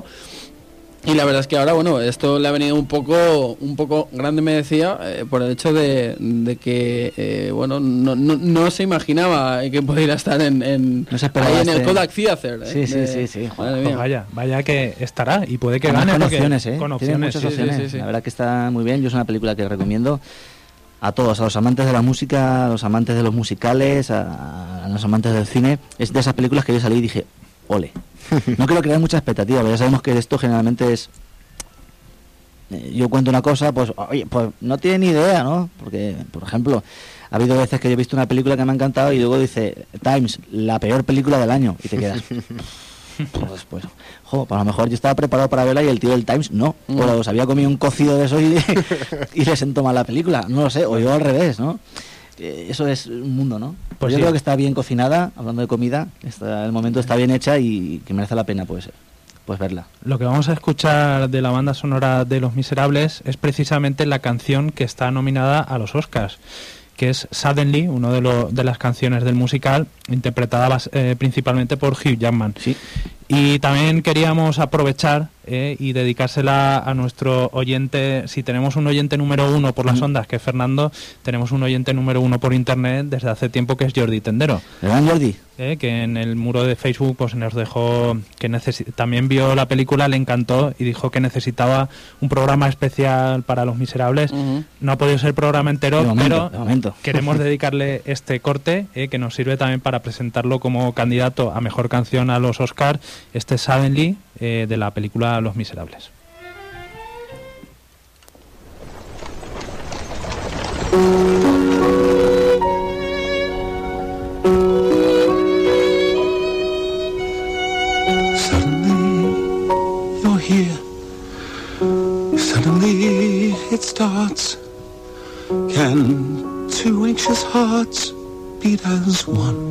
Y la verdad es que ahora, bueno, esto le ha venido un poco grande, me decía, por el hecho de que, bueno, no se imaginaba que pudiera estar ahí en el Kodak Theater. Sí. Pues vaya que estará y puede que gane. Con opciones, Con opciones, muchas opciones. La verdad que está muy bien, yo es una película que recomiendo a todos, a los amantes de la música, a los amantes de los musicales, a los amantes del cine. Es de esas películas que yo salí y dije, ole. No quiero crear mucha expectativa, pero ya sabemos que esto generalmente es... yo cuento una cosa, pues, oye, pues no tiene ni idea, ¿no? Porque, por ejemplo, ha habido veces que yo he visto una película que me ha encantado y luego dice, Times, la peor película del año, y te quedas... pues, a lo mejor yo estaba preparado para verla y el tío del Times no, o se había comido un cocido de eso y le sentó mal la película, no lo sé, o yo al revés, ¿no? Eso es un mundo, ¿no? Pues yo creo que está bien cocinada, hablando de comida, el momento está bien hecha y que merece la pena pues verla. Lo que vamos a escuchar de la banda sonora de Los Miserables es precisamente la canción que está nominada a los Oscars, que es Suddenly, una de las canciones del musical, interpretada principalmente por Hugh Jackman. Sí. Y también queríamos aprovechar y dedicársela a nuestro oyente. Si tenemos un oyente número 1 por las ondas, que es Fernando, tenemos un oyente número 1 por internet desde hace tiempo, que es Jordi Tendero. ¿Verdad, Jordi? Que en el muro de Facebook pues nos dejó que también vio la película, le encantó y dijo que necesitaba un programa especial para Los Miserables. No ha podido ser el programa entero, pero queremos dedicarle este corte que nos sirve también para presentarlo como candidato a mejor canción a los Oscars, este Suddenly de la película Los Miserables. Suddenly it starts. Can 2 anxious hearts beat as one?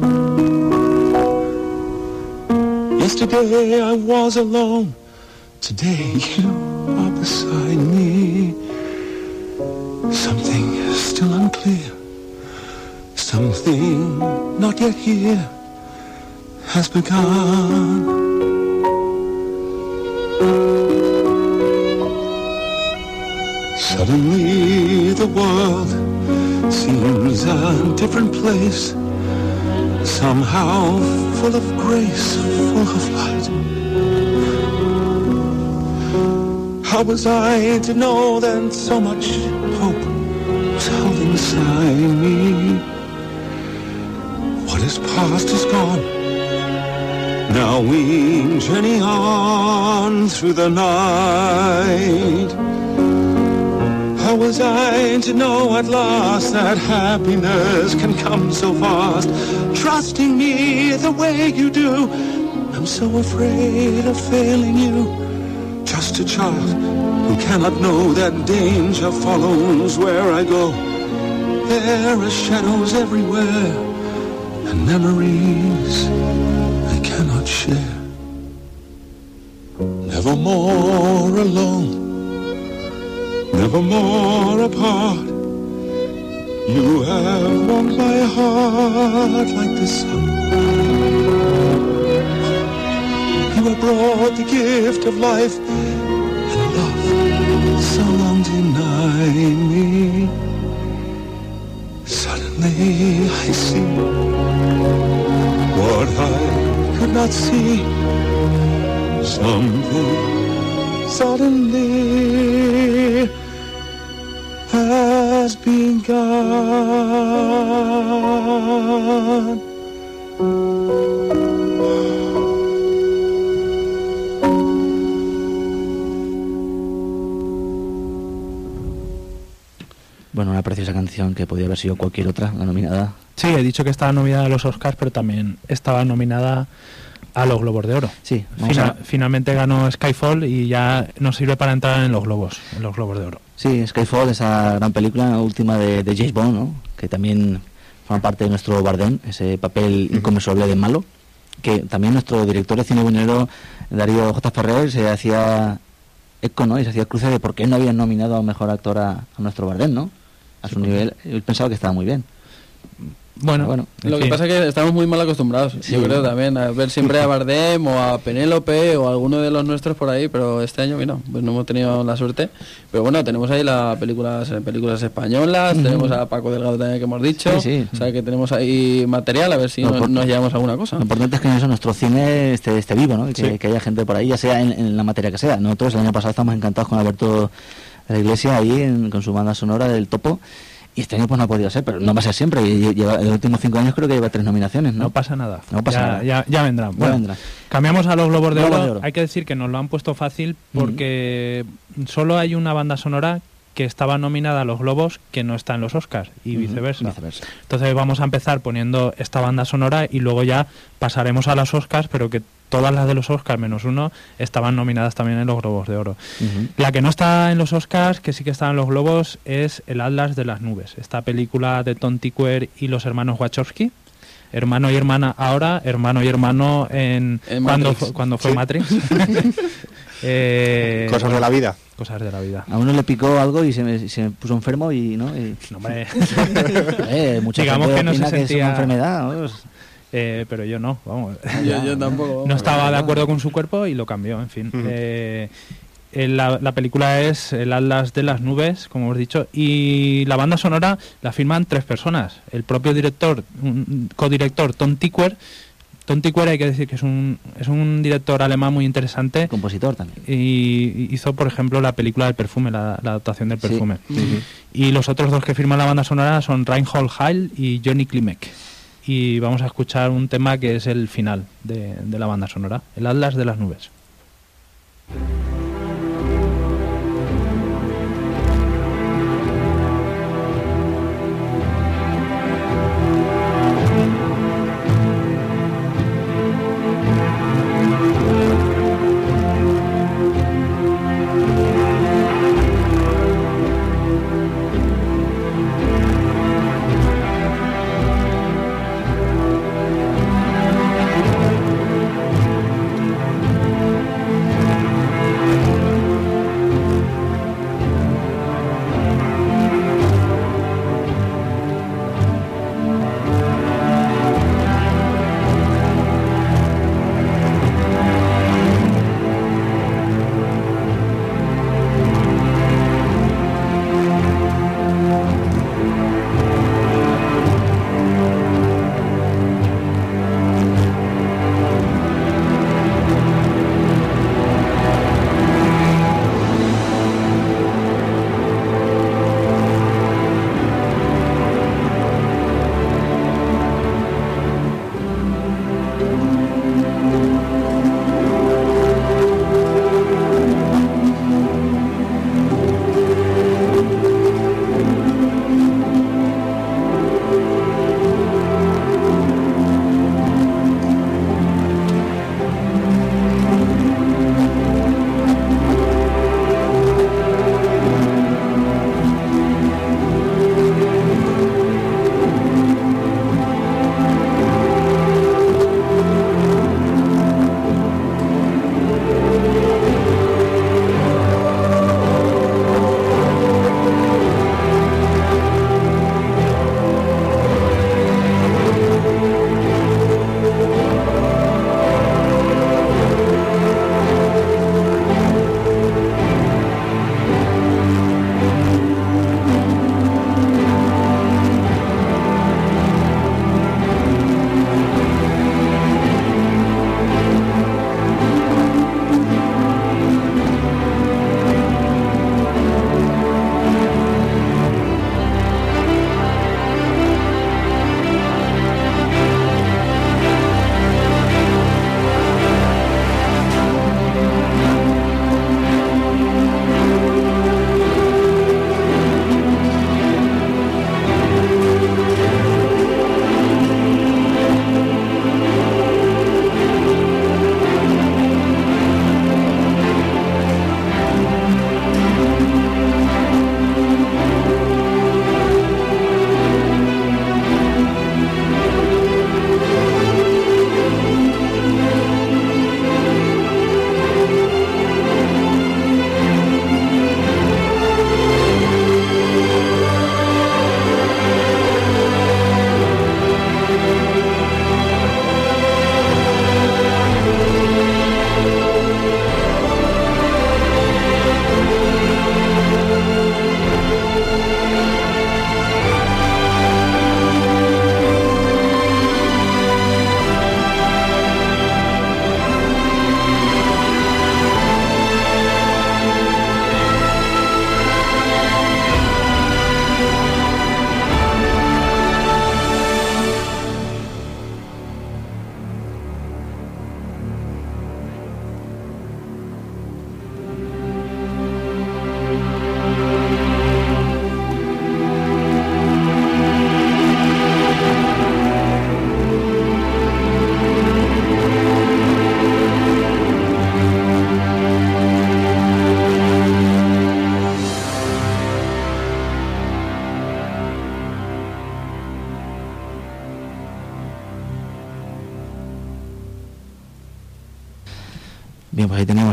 Yesterday I was alone. Today you are beside me. Something is still unclear. Something not yet here has begun. Suddenly the world seems a different place, somehow full of grace, full of light. How was I to know that so much hope was held inside me? What is past is gone. Now we journey on through the night. How was I to know at last that happiness can come so fast? Trusting me the way you do, I'm so afraid of failing you. Just a child who cannot know that danger follows where I go. There are shadows everywhere and memories I cannot share. Never more alone, never more apart. You have warmed my heart like the sun. You have brought the gift of life and a love so long denied me. Suddenly I see what I could not see. Something suddenly has begun. Bueno, una preciosa canción que podía haber sido cualquier otra, la nominada. Sí, he dicho que estaba nominada a los Oscars, pero también estaba nominada a los Globos de Oro. Sí, finalmente ganó Skyfall y ya nos sirve para entrar en los Globos de Oro. Sí, Skyfall, esa gran película última de James Bond, ¿no? Que también forma parte de nuestro Bardem, ese papel inconmensurable de malo, que también nuestro director de cine buñuelero, Darío J. Ferrer, se hacía eco, ¿no? Y se hacía cruce de por qué no habían nominado a mejor actor a nuestro Bardem, ¿no? A su nivel, él pensaba que estaba muy bien. Bueno, lo que pasa es que estamos muy mal acostumbrados, sí, yo creo también, a ver siempre a Bardem o a Penélope o a alguno de los nuestros por ahí, pero este año, mira, pues no hemos tenido la suerte. Pero bueno, tenemos ahí las películas españolas, tenemos a Paco Delgado también que hemos dicho, o sea que tenemos ahí material, a ver si nos llevamos alguna cosa. Lo importante es que eso, nuestro cine esté vivo, ¿no? Y que haya gente por ahí, ya sea en la materia que sea. Nosotros el año pasado estamos encantados con Alberto de la Iglesia ahí con su banda sonora del Topo. Y este año pues no ha podido ser, pero no va a ser siempre. Lleva, en los últimos 5 años creo que lleva 3 nominaciones, ¿no? No pasa nada. Ya vendrán. Bueno, cambiamos a los Globos de Oro. Hay que decir que nos lo han puesto fácil porque solo hay una banda sonora que estaba nominada a los Globos que no está en los Oscars y viceversa. Entonces vamos a empezar poniendo esta banda sonora y luego ya pasaremos a los Oscars, pero que todas las de los Oscars menos uno estaban nominadas también en los Globos de Oro. La que no está en los Oscars, que sí que está en los Globos, es El Atlas de las Nubes, esta película de Tom Tykwer y los hermanos Wachowski. Hermano y hermana ahora, hermano y hermano en cuando fue Matrix. Cosas de la vida. Cosas de la vida. A uno le picó algo y se puso enfermo y no. Hombre. Mucha digamos gente que no se opina que sentía es una enfermedad, ¿no? Pero yo no, vamos. Yo tampoco. Vamos. No estaba de acuerdo con su cuerpo y lo cambió, en fin. La película es El Atlas de las Nubes, como hemos dicho, y la banda sonora la firman 3 personas. El propio director, codirector Tom Tykwer. Tom Tykwer hay que decir que es un director alemán muy interesante. Compositor también. Y hizo, por ejemplo, la película del perfume, la adaptación del perfume. Y los otros 2 que firman la banda sonora son Reinhold Heil y Johnny Klimek. Y vamos a escuchar un tema que es el final de la banda sonora, El Atlas de las Nubes.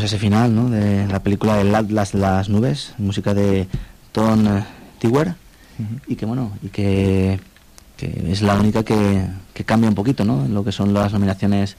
teníamos ese final, ¿no?, de la película El Atlas de las nubes, música de Tom Tiwer, y que es la única que cambia un poquito, ¿no?, en lo que son las nominaciones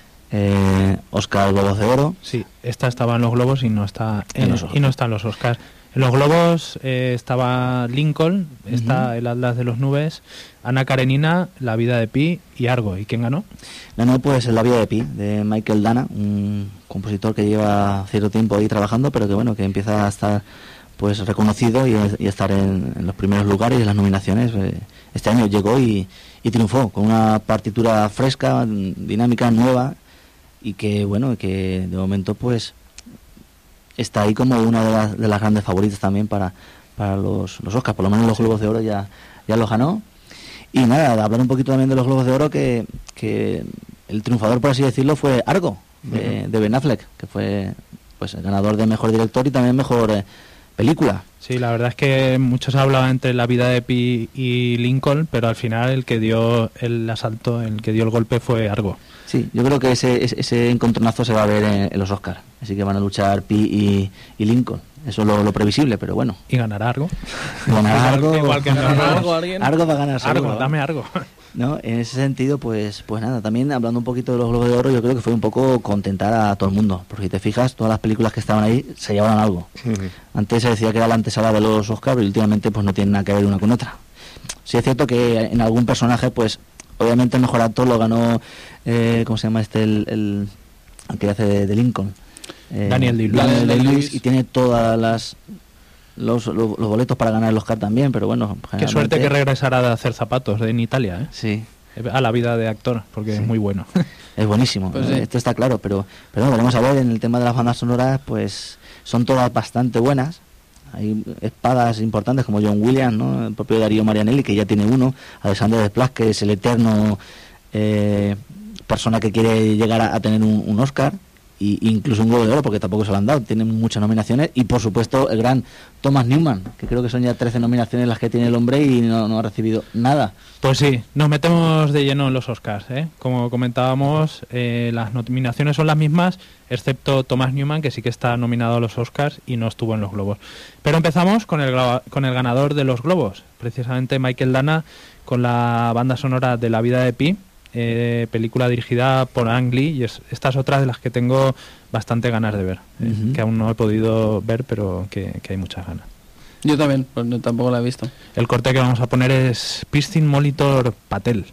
Oscar, Globos de Oro. Sí, esta estaba en los Globos y no está en los Oscars. En los Globos estaba Lincoln, está El Atlas de las nubes, Ana Karenina, La vida de Pi y Argo. ¿Y quién ganó? Ganó pues La vida de Pi, de Michael Dana, un compositor que lleva cierto tiempo ahí trabajando, pero que empieza a estar pues reconocido y estar en los primeros lugares y en las nominaciones. Este año llegó y triunfó con una partitura fresca, dinámica, nueva, y que de momento pues está ahí como una de las grandes favoritas también para los Oscars. Por lo menos los Globos de Oro ya los ganó. Y nada, hablar un poquito también de los Globos de Oro, que el triunfador, por así decirlo, fue Argo, de Ben Affleck, que fue pues el ganador de Mejor Director y también Mejor Película. Sí, la verdad es que muchos hablaban entre La vida de Pi y Lincoln, pero al final el que dio el asalto, el que dio el golpe fue Argo. Sí, yo creo que ese encontronazo se va a ver en los Oscars. Así que van a luchar Pi y Lincoln. Eso es lo previsible, pero bueno. ¿Y ganará Argo? Ganará Argo. Igual que Argo va a ganar. Argo, dame Argo. ¿No? En ese sentido, pues nada, también hablando un poquito de los Globos de Oro, yo creo que fue un poco contentar a todo el mundo. Porque si te fijas, todas las películas que estaban ahí se llevaban algo. Antes se decía que era la antesala de los Oscars, pero últimamente pues no tiene nada que ver una con otra. Sí es cierto que en algún personaje, pues obviamente el mejor actor lo ganó, ¿cómo se llama el que hace de Lincoln? Daniel Day-Lewis. Y tiene todas los boletos para ganar el Oscar también, pero bueno, qué suerte que regresará de hacer zapatos en Italia, ¿eh? Sí. A la vida de actor, porque es muy bueno. Es buenísimo, pues sí. Esto está claro, pero veremos a ver, en el tema de las bandas sonoras, pues son todas bastante buenas. Hay espadas importantes como John Williams, ¿no?, el propio Darío Marianelli, que ya tiene uno, Alexander Desplat, que es el eterno persona que quiere llegar a tener un Oscar, y incluso un Globo de Oro, porque tampoco se lo han dado. Tienen muchas nominaciones, y por supuesto el gran Thomas Newman, que creo que son ya 13 nominaciones las que tiene el hombre y no ha recibido nada. Pues sí, nos metemos de lleno en los Oscars, ¿eh? Como comentábamos, las nominaciones son las mismas, excepto Thomas Newman, que sí que está nominado a los Oscars y no estuvo en los Globos. Pero empezamos con el ganador de los Globos, precisamente Michael Dana, con la banda sonora de La vida de Pi, película dirigida por Ang Lee, y esta es otra de las que tengo bastante ganas de ver, que aún no he podido ver, pero que hay muchas ganas. Yo también, pues tampoco la he visto. El corte que vamos a poner es Pistin Molitor Patel.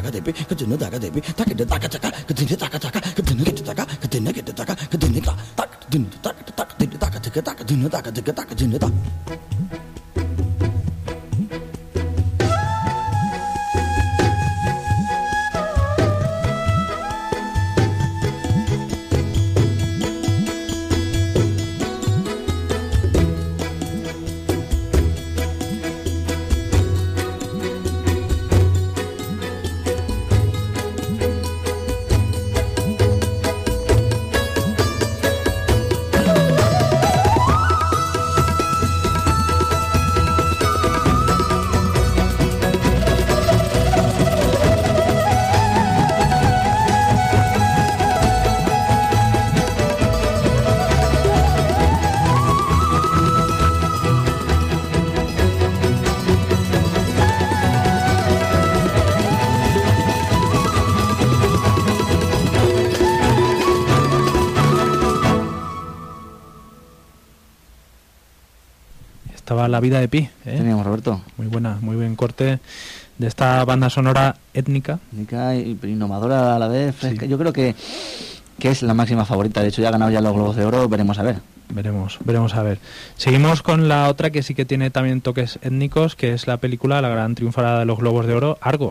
La vida de Pi, Teníamos, Roberto. Muy buena, muy buen corte de esta banda sonora étnica y innovadora a la vez, fresca. Sí. Yo creo que es la máxima favorita. De hecho, ya ha ganado los Globos de Oro. Veremos a ver. Veremos a ver. Seguimos con la otra que sí que tiene también toques étnicos, que es la película, la gran triunfadora de los Globos de Oro, Argo.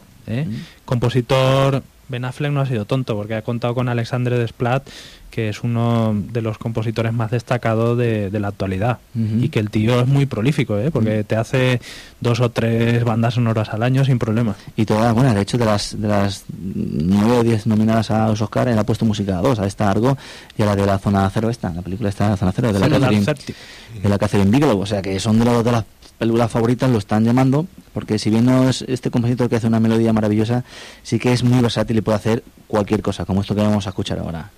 Compositor Ben Affleck no ha sido tonto, porque ha contado con Alexandre Desplat, que es uno de los compositores más destacados de la actualidad, y que el tío es muy prolífico, porque te hace 2 o 3 bandas sonoras al año sin problema. Y todas buenas. De hecho, de las 9 o 10 nominadas a los Oscar, él ha puesto música a 2, a esta Argo y a la de la Zona Cero, la película esta de la Zona Cero, de la Catherine Bigelow. O sea, que son de las películas favoritas, lo están llamando, porque si bien no es este compositor que hace una melodía maravillosa, sí que es muy versátil y puede hacer cualquier cosa, como esto que vamos a escuchar ahora.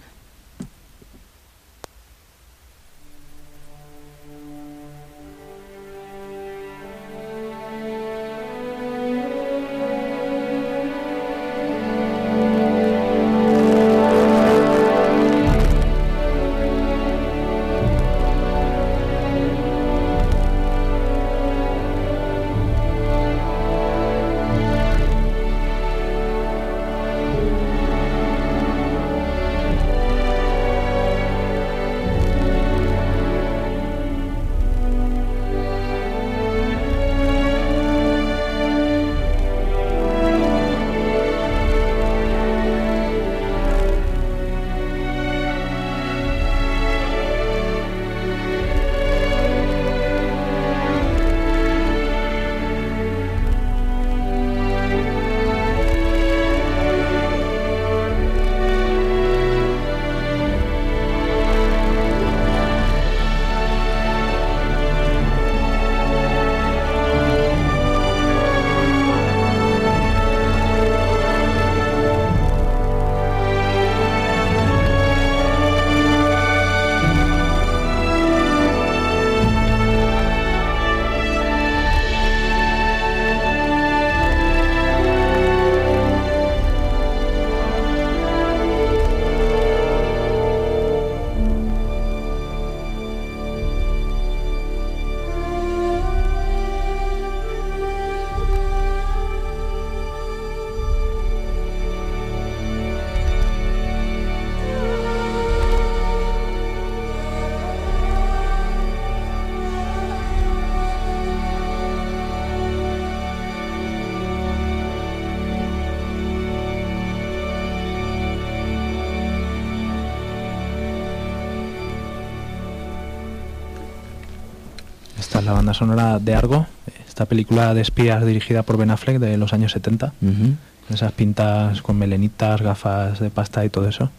Esta es la banda sonora de Argo, esta película de espías dirigida por Ben Affleck de los años 70. Esas pintas con melenitas, gafas de pasta y todo eso.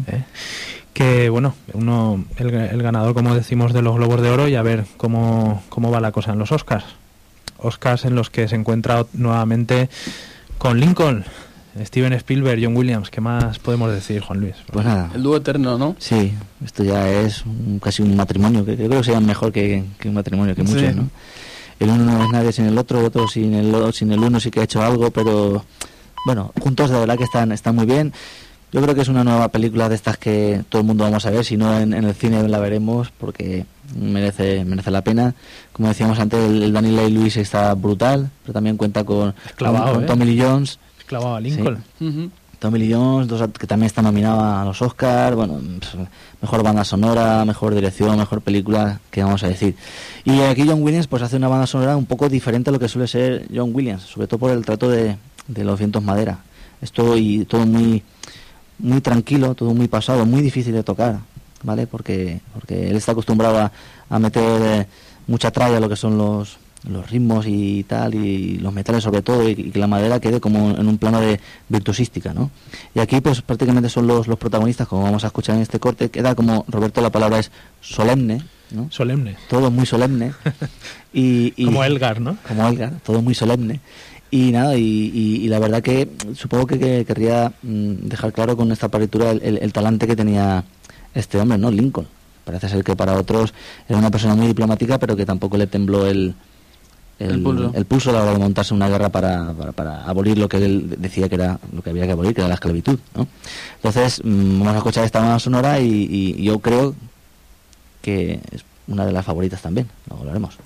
Que bueno, el ganador, como decimos, de los Globos de Oro, y a ver cómo va la cosa en los Oscars. Oscars en los que se encuentra nuevamente con Lincoln, Steven Spielberg, John Williams. ¿Qué más podemos decir, Juan Luis? Pues nada. El dúo eterno, ¿no? Sí, esto ya es casi un matrimonio, que creo que sea mejor que un matrimonio, que muchos, ¿no? El uno no es nadie sin el otro sin el uno sí que ha hecho algo, pero bueno, juntos de verdad que están muy bien. Yo creo que es una nueva película de estas que todo el mundo vamos a ver, si no en el cine la veremos, porque merece la pena. Como decíamos antes, el Daniel Day-Lewis está brutal, pero también cuenta con Tommy Lee Jones. clavado a Lincoln. Sí. Tommy Lee Jones, que también está nominada a los Oscars, bueno, mejor banda sonora, mejor dirección, mejor película, ¿qué vamos a decir? Y aquí John Williams pues hace una banda sonora un poco diferente a lo que suele ser John Williams, sobre todo por el trato de los vientos madera. Esto y todo muy tranquilo, todo muy pasado, muy difícil de tocar, ¿vale? Porque él está acostumbrado a meter mucha tralla a lo que son los ritmos y tal, y los metales sobre todo, y que la madera quede como en un plano de virtuosística, ¿no? Y aquí pues prácticamente son los protagonistas, como vamos a escuchar en este corte. Queda como, Roberto, la palabra es solemne, ¿no? Solemne. Todo muy solemne. y como Elgar, ¿no? Como Elgar, todo muy solemne. Y nada, y la verdad que supongo que querría dejar claro con esta partitura el talante que tenía este hombre, ¿no? Lincoln. Parece ser que para otros era una persona muy diplomática, pero que tampoco le tembló el pulso a la hora de montarse una guerra para abolir lo que él decía que era lo que había que abolir, que era la esclavitud, ¿no? Entonces vamos a escuchar esta banda sonora y yo creo que es una de las favoritas también. Luego lo haremos.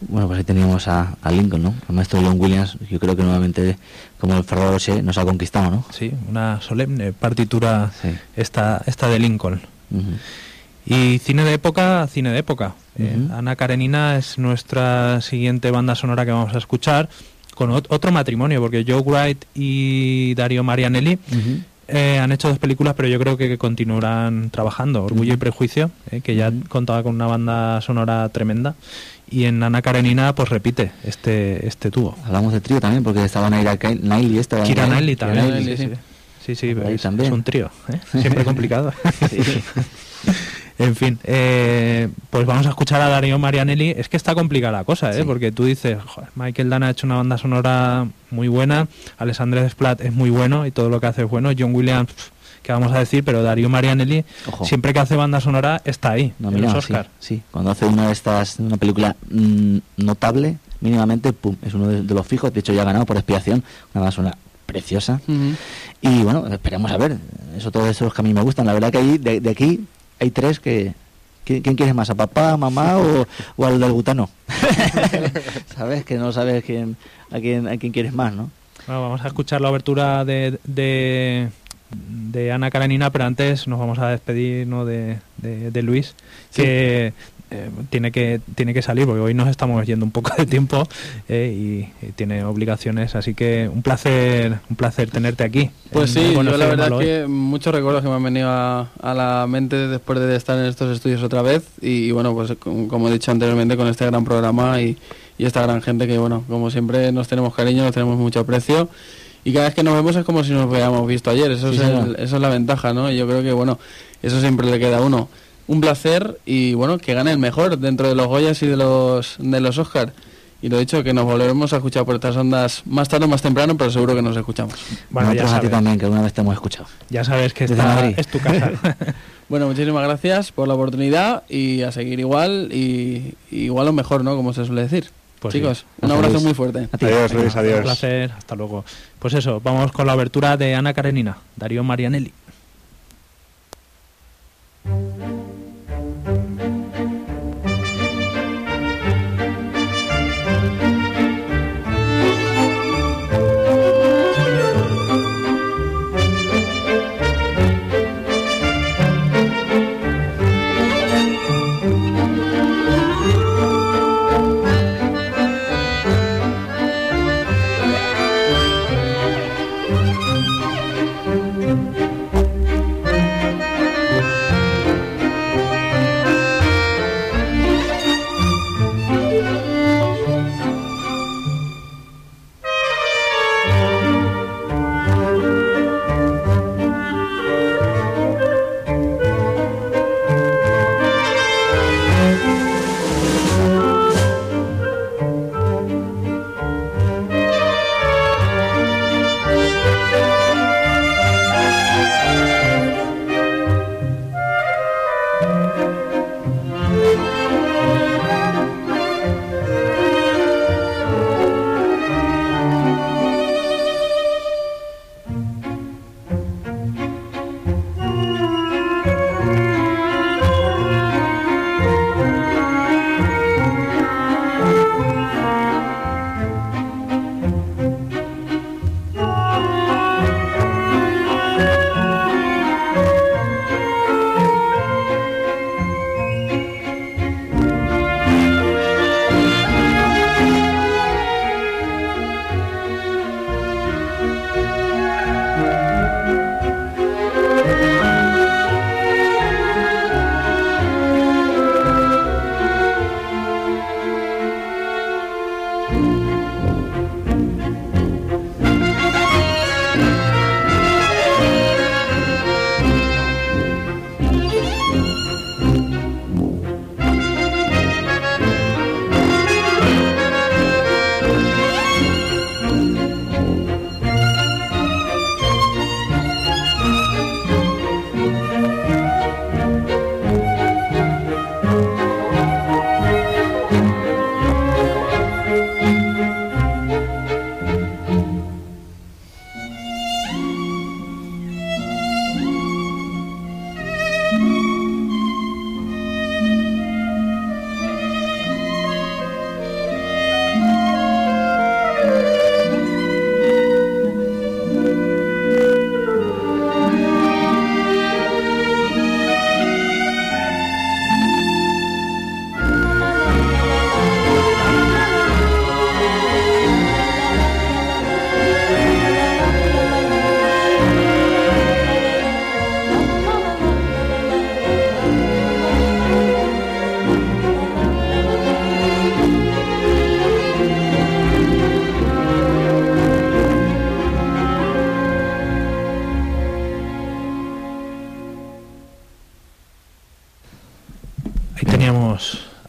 Bueno, pues ahí teníamos a Lincoln, ¿no? El maestro John Williams, yo creo que nuevamente, como el Ferrero Rocher, nos ha conquistado, ¿no? Sí, una solemne partitura esta de Lincoln. Y cine de época. Ana Karenina es nuestra siguiente banda sonora que vamos a escuchar, con otro matrimonio, porque Joe Wright y Dario Marianelli han hecho 2 películas, pero yo creo que continuarán trabajando. Orgullo y Prejuicio, que ya contaba con una banda sonora tremenda, y en Ana Karenina pues repite este dúo. Hablamos de trío también, porque estaba Keira Knightley también. Sí, es un trío, siempre complicado. En fin, pues vamos a escuchar a Dario Marianelli. Es que está complicada la cosa, porque tú dices, joder, Michael Mann ha hecho una banda sonora muy buena, Alexandre Desplat es muy bueno y todo lo que hace es bueno, John Williams, ¿qué vamos a decir? Pero Dario Marianelli, siempre que hace banda sonora, está ahí, en los Oscar. Sí, cuando hace una película notable, mínimamente, pum, es uno de los fijos. De hecho, ya ha ganado por Expiación, una banda sonora preciosa. Y bueno, esperamos a ver, todos esos que a mí me gustan. La verdad que ahí, de aquí hay 3 que... ¿Quién quieres más? ¿A papá, a mamá o al del butano? ¿Sabes? Que no sabes a quién quieres más, ¿no? Bueno, vamos a escuchar la obertura de Ana Karenina, pero antes nos vamos a despedir, ¿no?, de Luis, que tiene que salir, porque hoy nos estamos yendo un poco de tiempo y tiene obligaciones, así que un placer tenerte aquí. Pues sí, yo la verdad es que muchos recuerdos que me han venido a la mente después de estar en estos estudios otra vez, y bueno, pues como he dicho anteriormente, con este gran programa y esta gran gente que, bueno, como siempre nos tenemos cariño, nos tenemos mucho aprecio, y cada vez que nos vemos es como si nos hubiéramos visto ayer. Eso es la ventaja, ¿no? Y yo creo que, bueno, eso siempre le queda a uno. Un placer, y bueno, que gane el mejor dentro de los Goyas y de los Oscar. Y lo dicho, que nos volveremos a escuchar por estas ondas más tarde o más temprano, pero seguro que nos escuchamos. Bueno, ya sabes. A ti también, que alguna vez te hemos escuchado. Ya sabes que esta es tu casa. Bueno, muchísimas gracias por la oportunidad, y a seguir igual, y igual o mejor, ¿no?, como se suele decir. Pues chicos, sí. Un abrazo muy fuerte. Adiós, Luis, adiós. Un placer, hasta luego. Pues eso, vamos con la obertura de Ana Karenina, Dario Marianelli.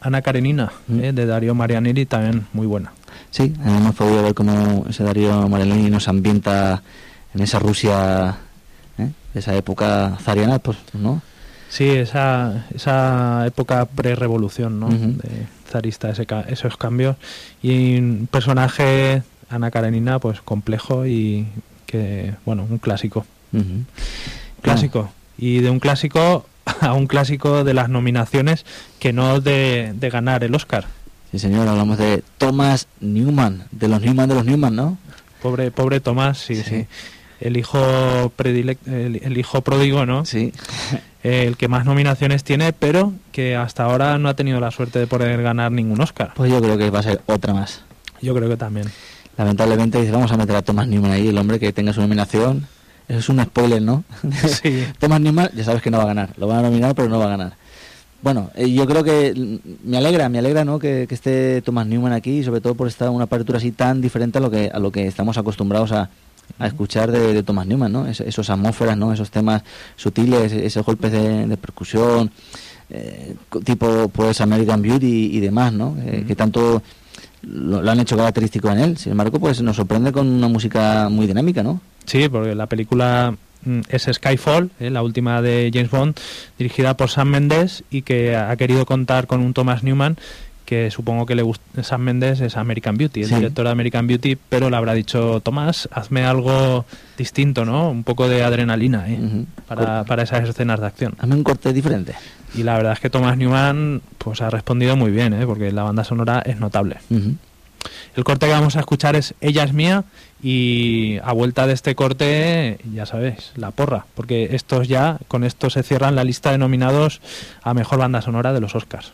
Ana Karenina, de Dario Marianelli, también muy buena. Sí, hemos podido ver cómo ese Dario Marianelli nos ambienta en esa Rusia, esa época zariana, pues, ¿no? Sí, esa época pre-revolución, ¿no? De zarista, esos cambios. Y un personaje, Ana Karenina, pues complejo y que, bueno, un clásico. Clásico. Y de un clásico a un clásico de las nominaciones, que no de ganar el Oscar. Sí, señor, hablamos de Thomas Newman, de los Newman, ¿no? Pobre Thomas, sí. El hijo el hijo pródigo, ¿no? Sí. El que más nominaciones tiene, pero que hasta ahora no ha tenido la suerte de poder ganar ningún Oscar. Pues yo creo que va a ser otra más. Yo creo que también. Lamentablemente dice, vamos a meter a Thomas Newman ahí, el hombre que tenga su nominación. Eso es un spoiler, ¿no? Sí. Thomas Newman, ya sabes que no va a ganar. Lo van a nominar, pero no va a ganar. Bueno, yo creo que me alegra, ¿no? Que esté Thomas Newman aquí, sobre todo por estar una partitura así tan diferente a lo que estamos acostumbrados a escuchar de Thomas Newman, ¿no? Esos atmósferas, ¿no? Esos temas sutiles, esos golpes de percusión, tipo pues American Beauty y demás, ¿no? Que tanto lo han hecho característico en él. Sin embargo, pues nos sorprende con una música muy dinámica, ¿no? Sí, porque la película es Skyfall, la última de James Bond, dirigida por Sam Mendes, y que ha querido contar con un Thomas Newman, que supongo que le gusta. Sam Mendes es American Beauty, el director de American Beauty, pero le habrá dicho, Tomás, hazme algo distinto, ¿no? Un poco de adrenalina, para esas escenas de acción. Hazme un corte diferente. Y la verdad es que Thomas Newman pues ha respondido muy bien, porque la banda sonora es notable. El corte que vamos a escuchar es Ella es mía, y a vuelta de este corte, ya sabéis, la porra, porque con esto se cierran la lista de nominados a Mejor Banda Sonora de los Oscars.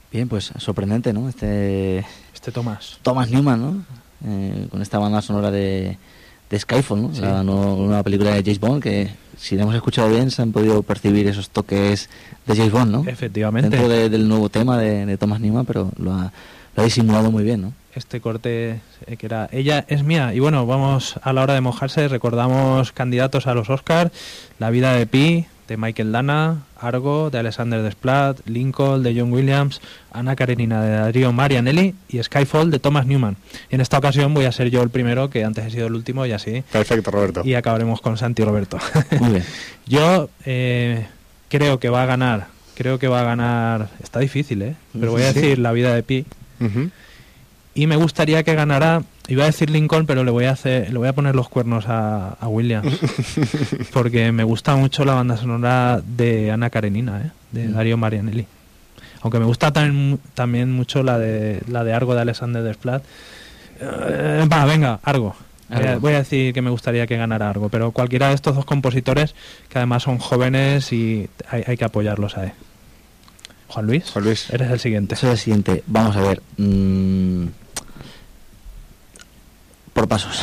Bien, pues sorprendente, ¿no? Este Thomas Newman, ¿no? Con esta banda sonora de Skyfall, ¿no? Sí. La nueva película de James Bond, que si la hemos escuchado bien se han podido percibir esos toques de James Bond, ¿no? Efectivamente. Dentro del nuevo tema de Thomas Newman, pero lo ha disimulado muy bien, ¿no? Este corte que era Ella es mía. Y bueno, vamos a la hora de mojarse, recordamos candidatos a los Oscars: La vida de Pi, de Michael Dana; Argo, de Alexander Desplat; Lincoln, de John Williams; Ana Karenina, de Darío Marianelli; y Skyfall, de Thomas Newman. Y en esta ocasión voy a ser yo el primero, que antes he sido el último, y así. Perfecto, Roberto. Y acabaremos con Santi y Roberto. Muy bien. Yo creo que va a ganar. Está difícil, pero voy a decir La vida de Pi. Uh-huh. Y me gustaría que ganara, iba a decir Lincoln, pero le voy a poner los cuernos a Williams, porque me gusta mucho la banda sonora de Ana Karenina, de Darío Marianelli. Aunque me gusta también mucho la de Argo, de Alexander Desplat. Venga, Argo. Voy a decir que me gustaría que ganara Argo, pero cualquiera de estos dos compositores, que además son jóvenes y hay que apoyarlos a él. Juan Luis, eres el siguiente. Soy el siguiente. Vamos a ver. Por pasos.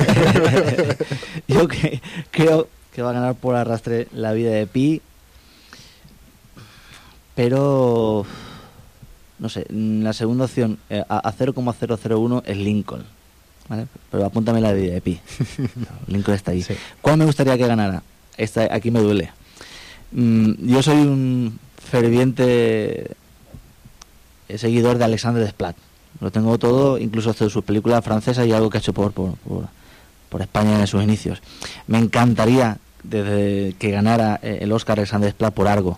Yo creo que va a ganar por arrastre La vida de Pi, pero no sé, la segunda opción a 0,001 es Lincoln, ¿vale? Pero apúntame La vida de Pi. Lincoln está ahí. Sí. ¿Cuál me gustaría que ganara? Aquí me duele. Yo soy un ferviente seguidor de Alexander Desplat. Lo tengo todo, incluso de sus películas francesas y algo que ha hecho por España en sus inicios. Me encantaría desde que ganara el Oscar Alexander Desplat por Argo.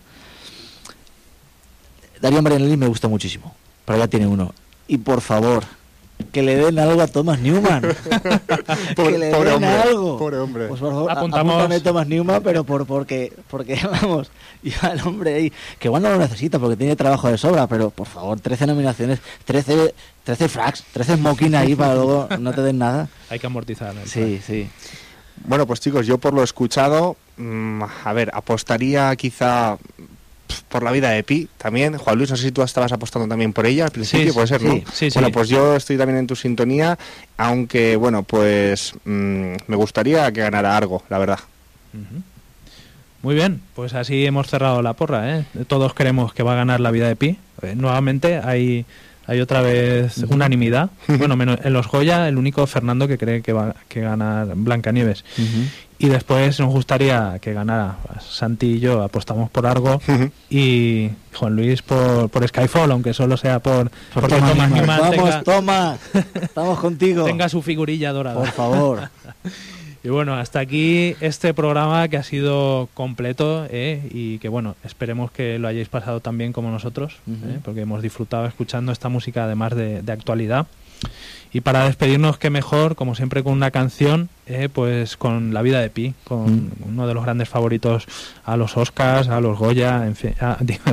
Darío Marianelli me gusta muchísimo, pero ya tiene uno. Y por favor, que le den algo a Thomas Newman. Que le den hombre, algo. Pobre hombre. Pues por favor, apúntame Thomas Newman, pero porque vamos, ya el hombre ahí, que igual no lo necesita porque tiene trabajo de sobra, pero por favor, 13 nominaciones, 13 frags, 13 smoking ahí para luego no te den nada. Hay que amortizar. Sí. Bueno, pues chicos, yo por lo escuchado, apostaría quizá por La vida de Pi también. Juan Luis, no sé si tú estabas apostando también por ella al principio, puede ser, ¿no? Sí. Bueno, pues yo estoy también en tu sintonía, aunque, bueno, pues me gustaría que ganara Argo, la verdad. Uh-huh. Muy bien, pues así hemos cerrado la porra, ¿eh? Todos creemos que va a ganar La vida de Pi. Nuevamente hay otra vez unanimidad. Bueno, menos en los Goya, el único Fernando que cree que va a ganar Blancanieves. Uh-huh. Y después nos gustaría que ganara Santi y yo apostamos por Argo, uh-huh, y Juan Luis por Skyfall, aunque solo sea porque Thomas Newman. Vamos, estamos contigo. Tenga su figurilla dorada. Por favor. Y bueno, hasta aquí este programa, que ha sido completo, y que bueno, esperemos que lo hayáis pasado tan bien como nosotros, uh-huh, porque hemos disfrutado escuchando esta música además de actualidad. Y para despedirnos, qué mejor, como siempre, con una canción, pues con La vida de Pi, con uno de los grandes favoritos a los Oscars, a los Goya, en fin,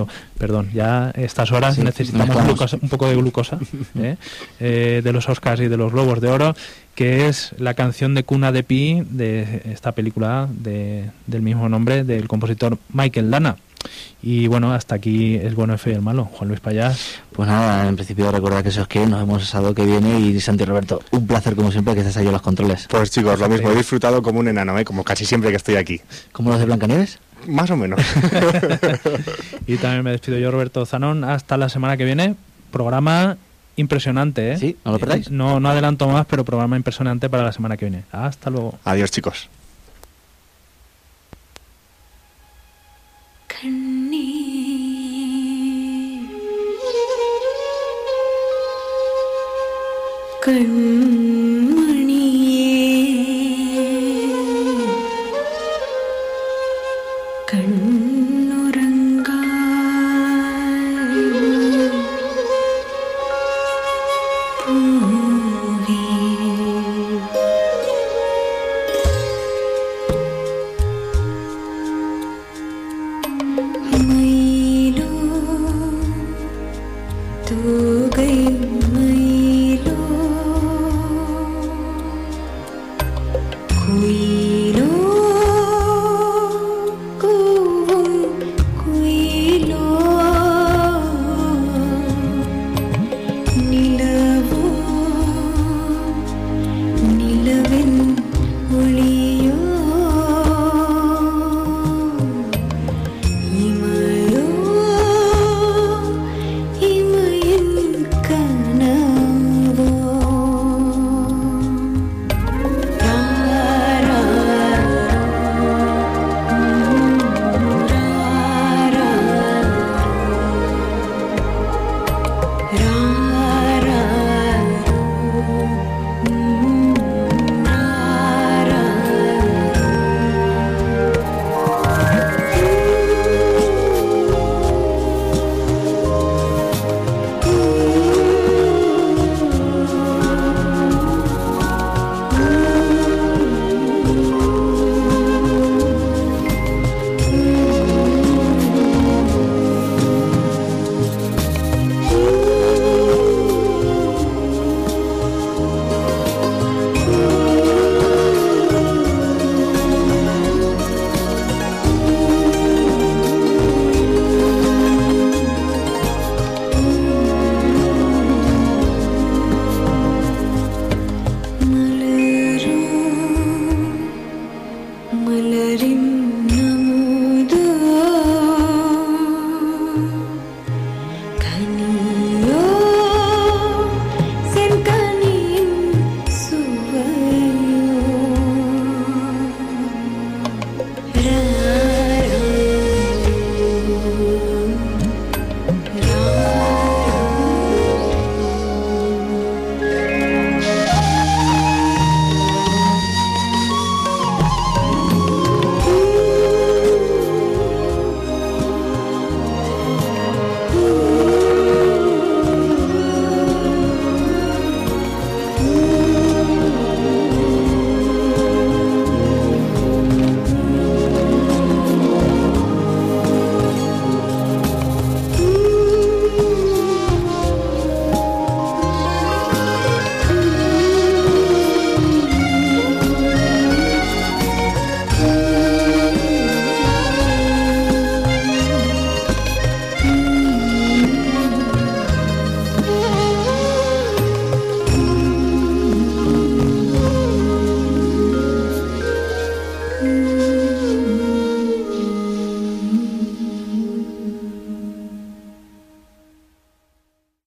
ya a estas horas necesitamos un poco de glucosa, de los Oscars y de los Globos de Oro, que es la canción de cuna de Pi, de esta película del mismo nombre, del compositor Michael Dana. Y bueno, hasta aquí El bueno, el feo y el malo. Juan Luis Payás. Pues nada, en principio recordad que si os quiere, nos vemos el sábado que viene. Y Santi y Roberto, un placer como siempre que estés ahí en los controles. Pues chicos, lo mismo, he disfrutado como un enano, como casi siempre que estoy aquí. ¿Como los de Blancanieves? Más o menos. Y también me despido yo, Roberto Zanón. Hasta la semana que viene. Programa impresionante, ¿eh? Sí, no lo perdáis. No adelanto más, pero programa impresionante para la semana que viene. Hasta luego. Adiós, chicos. tu gay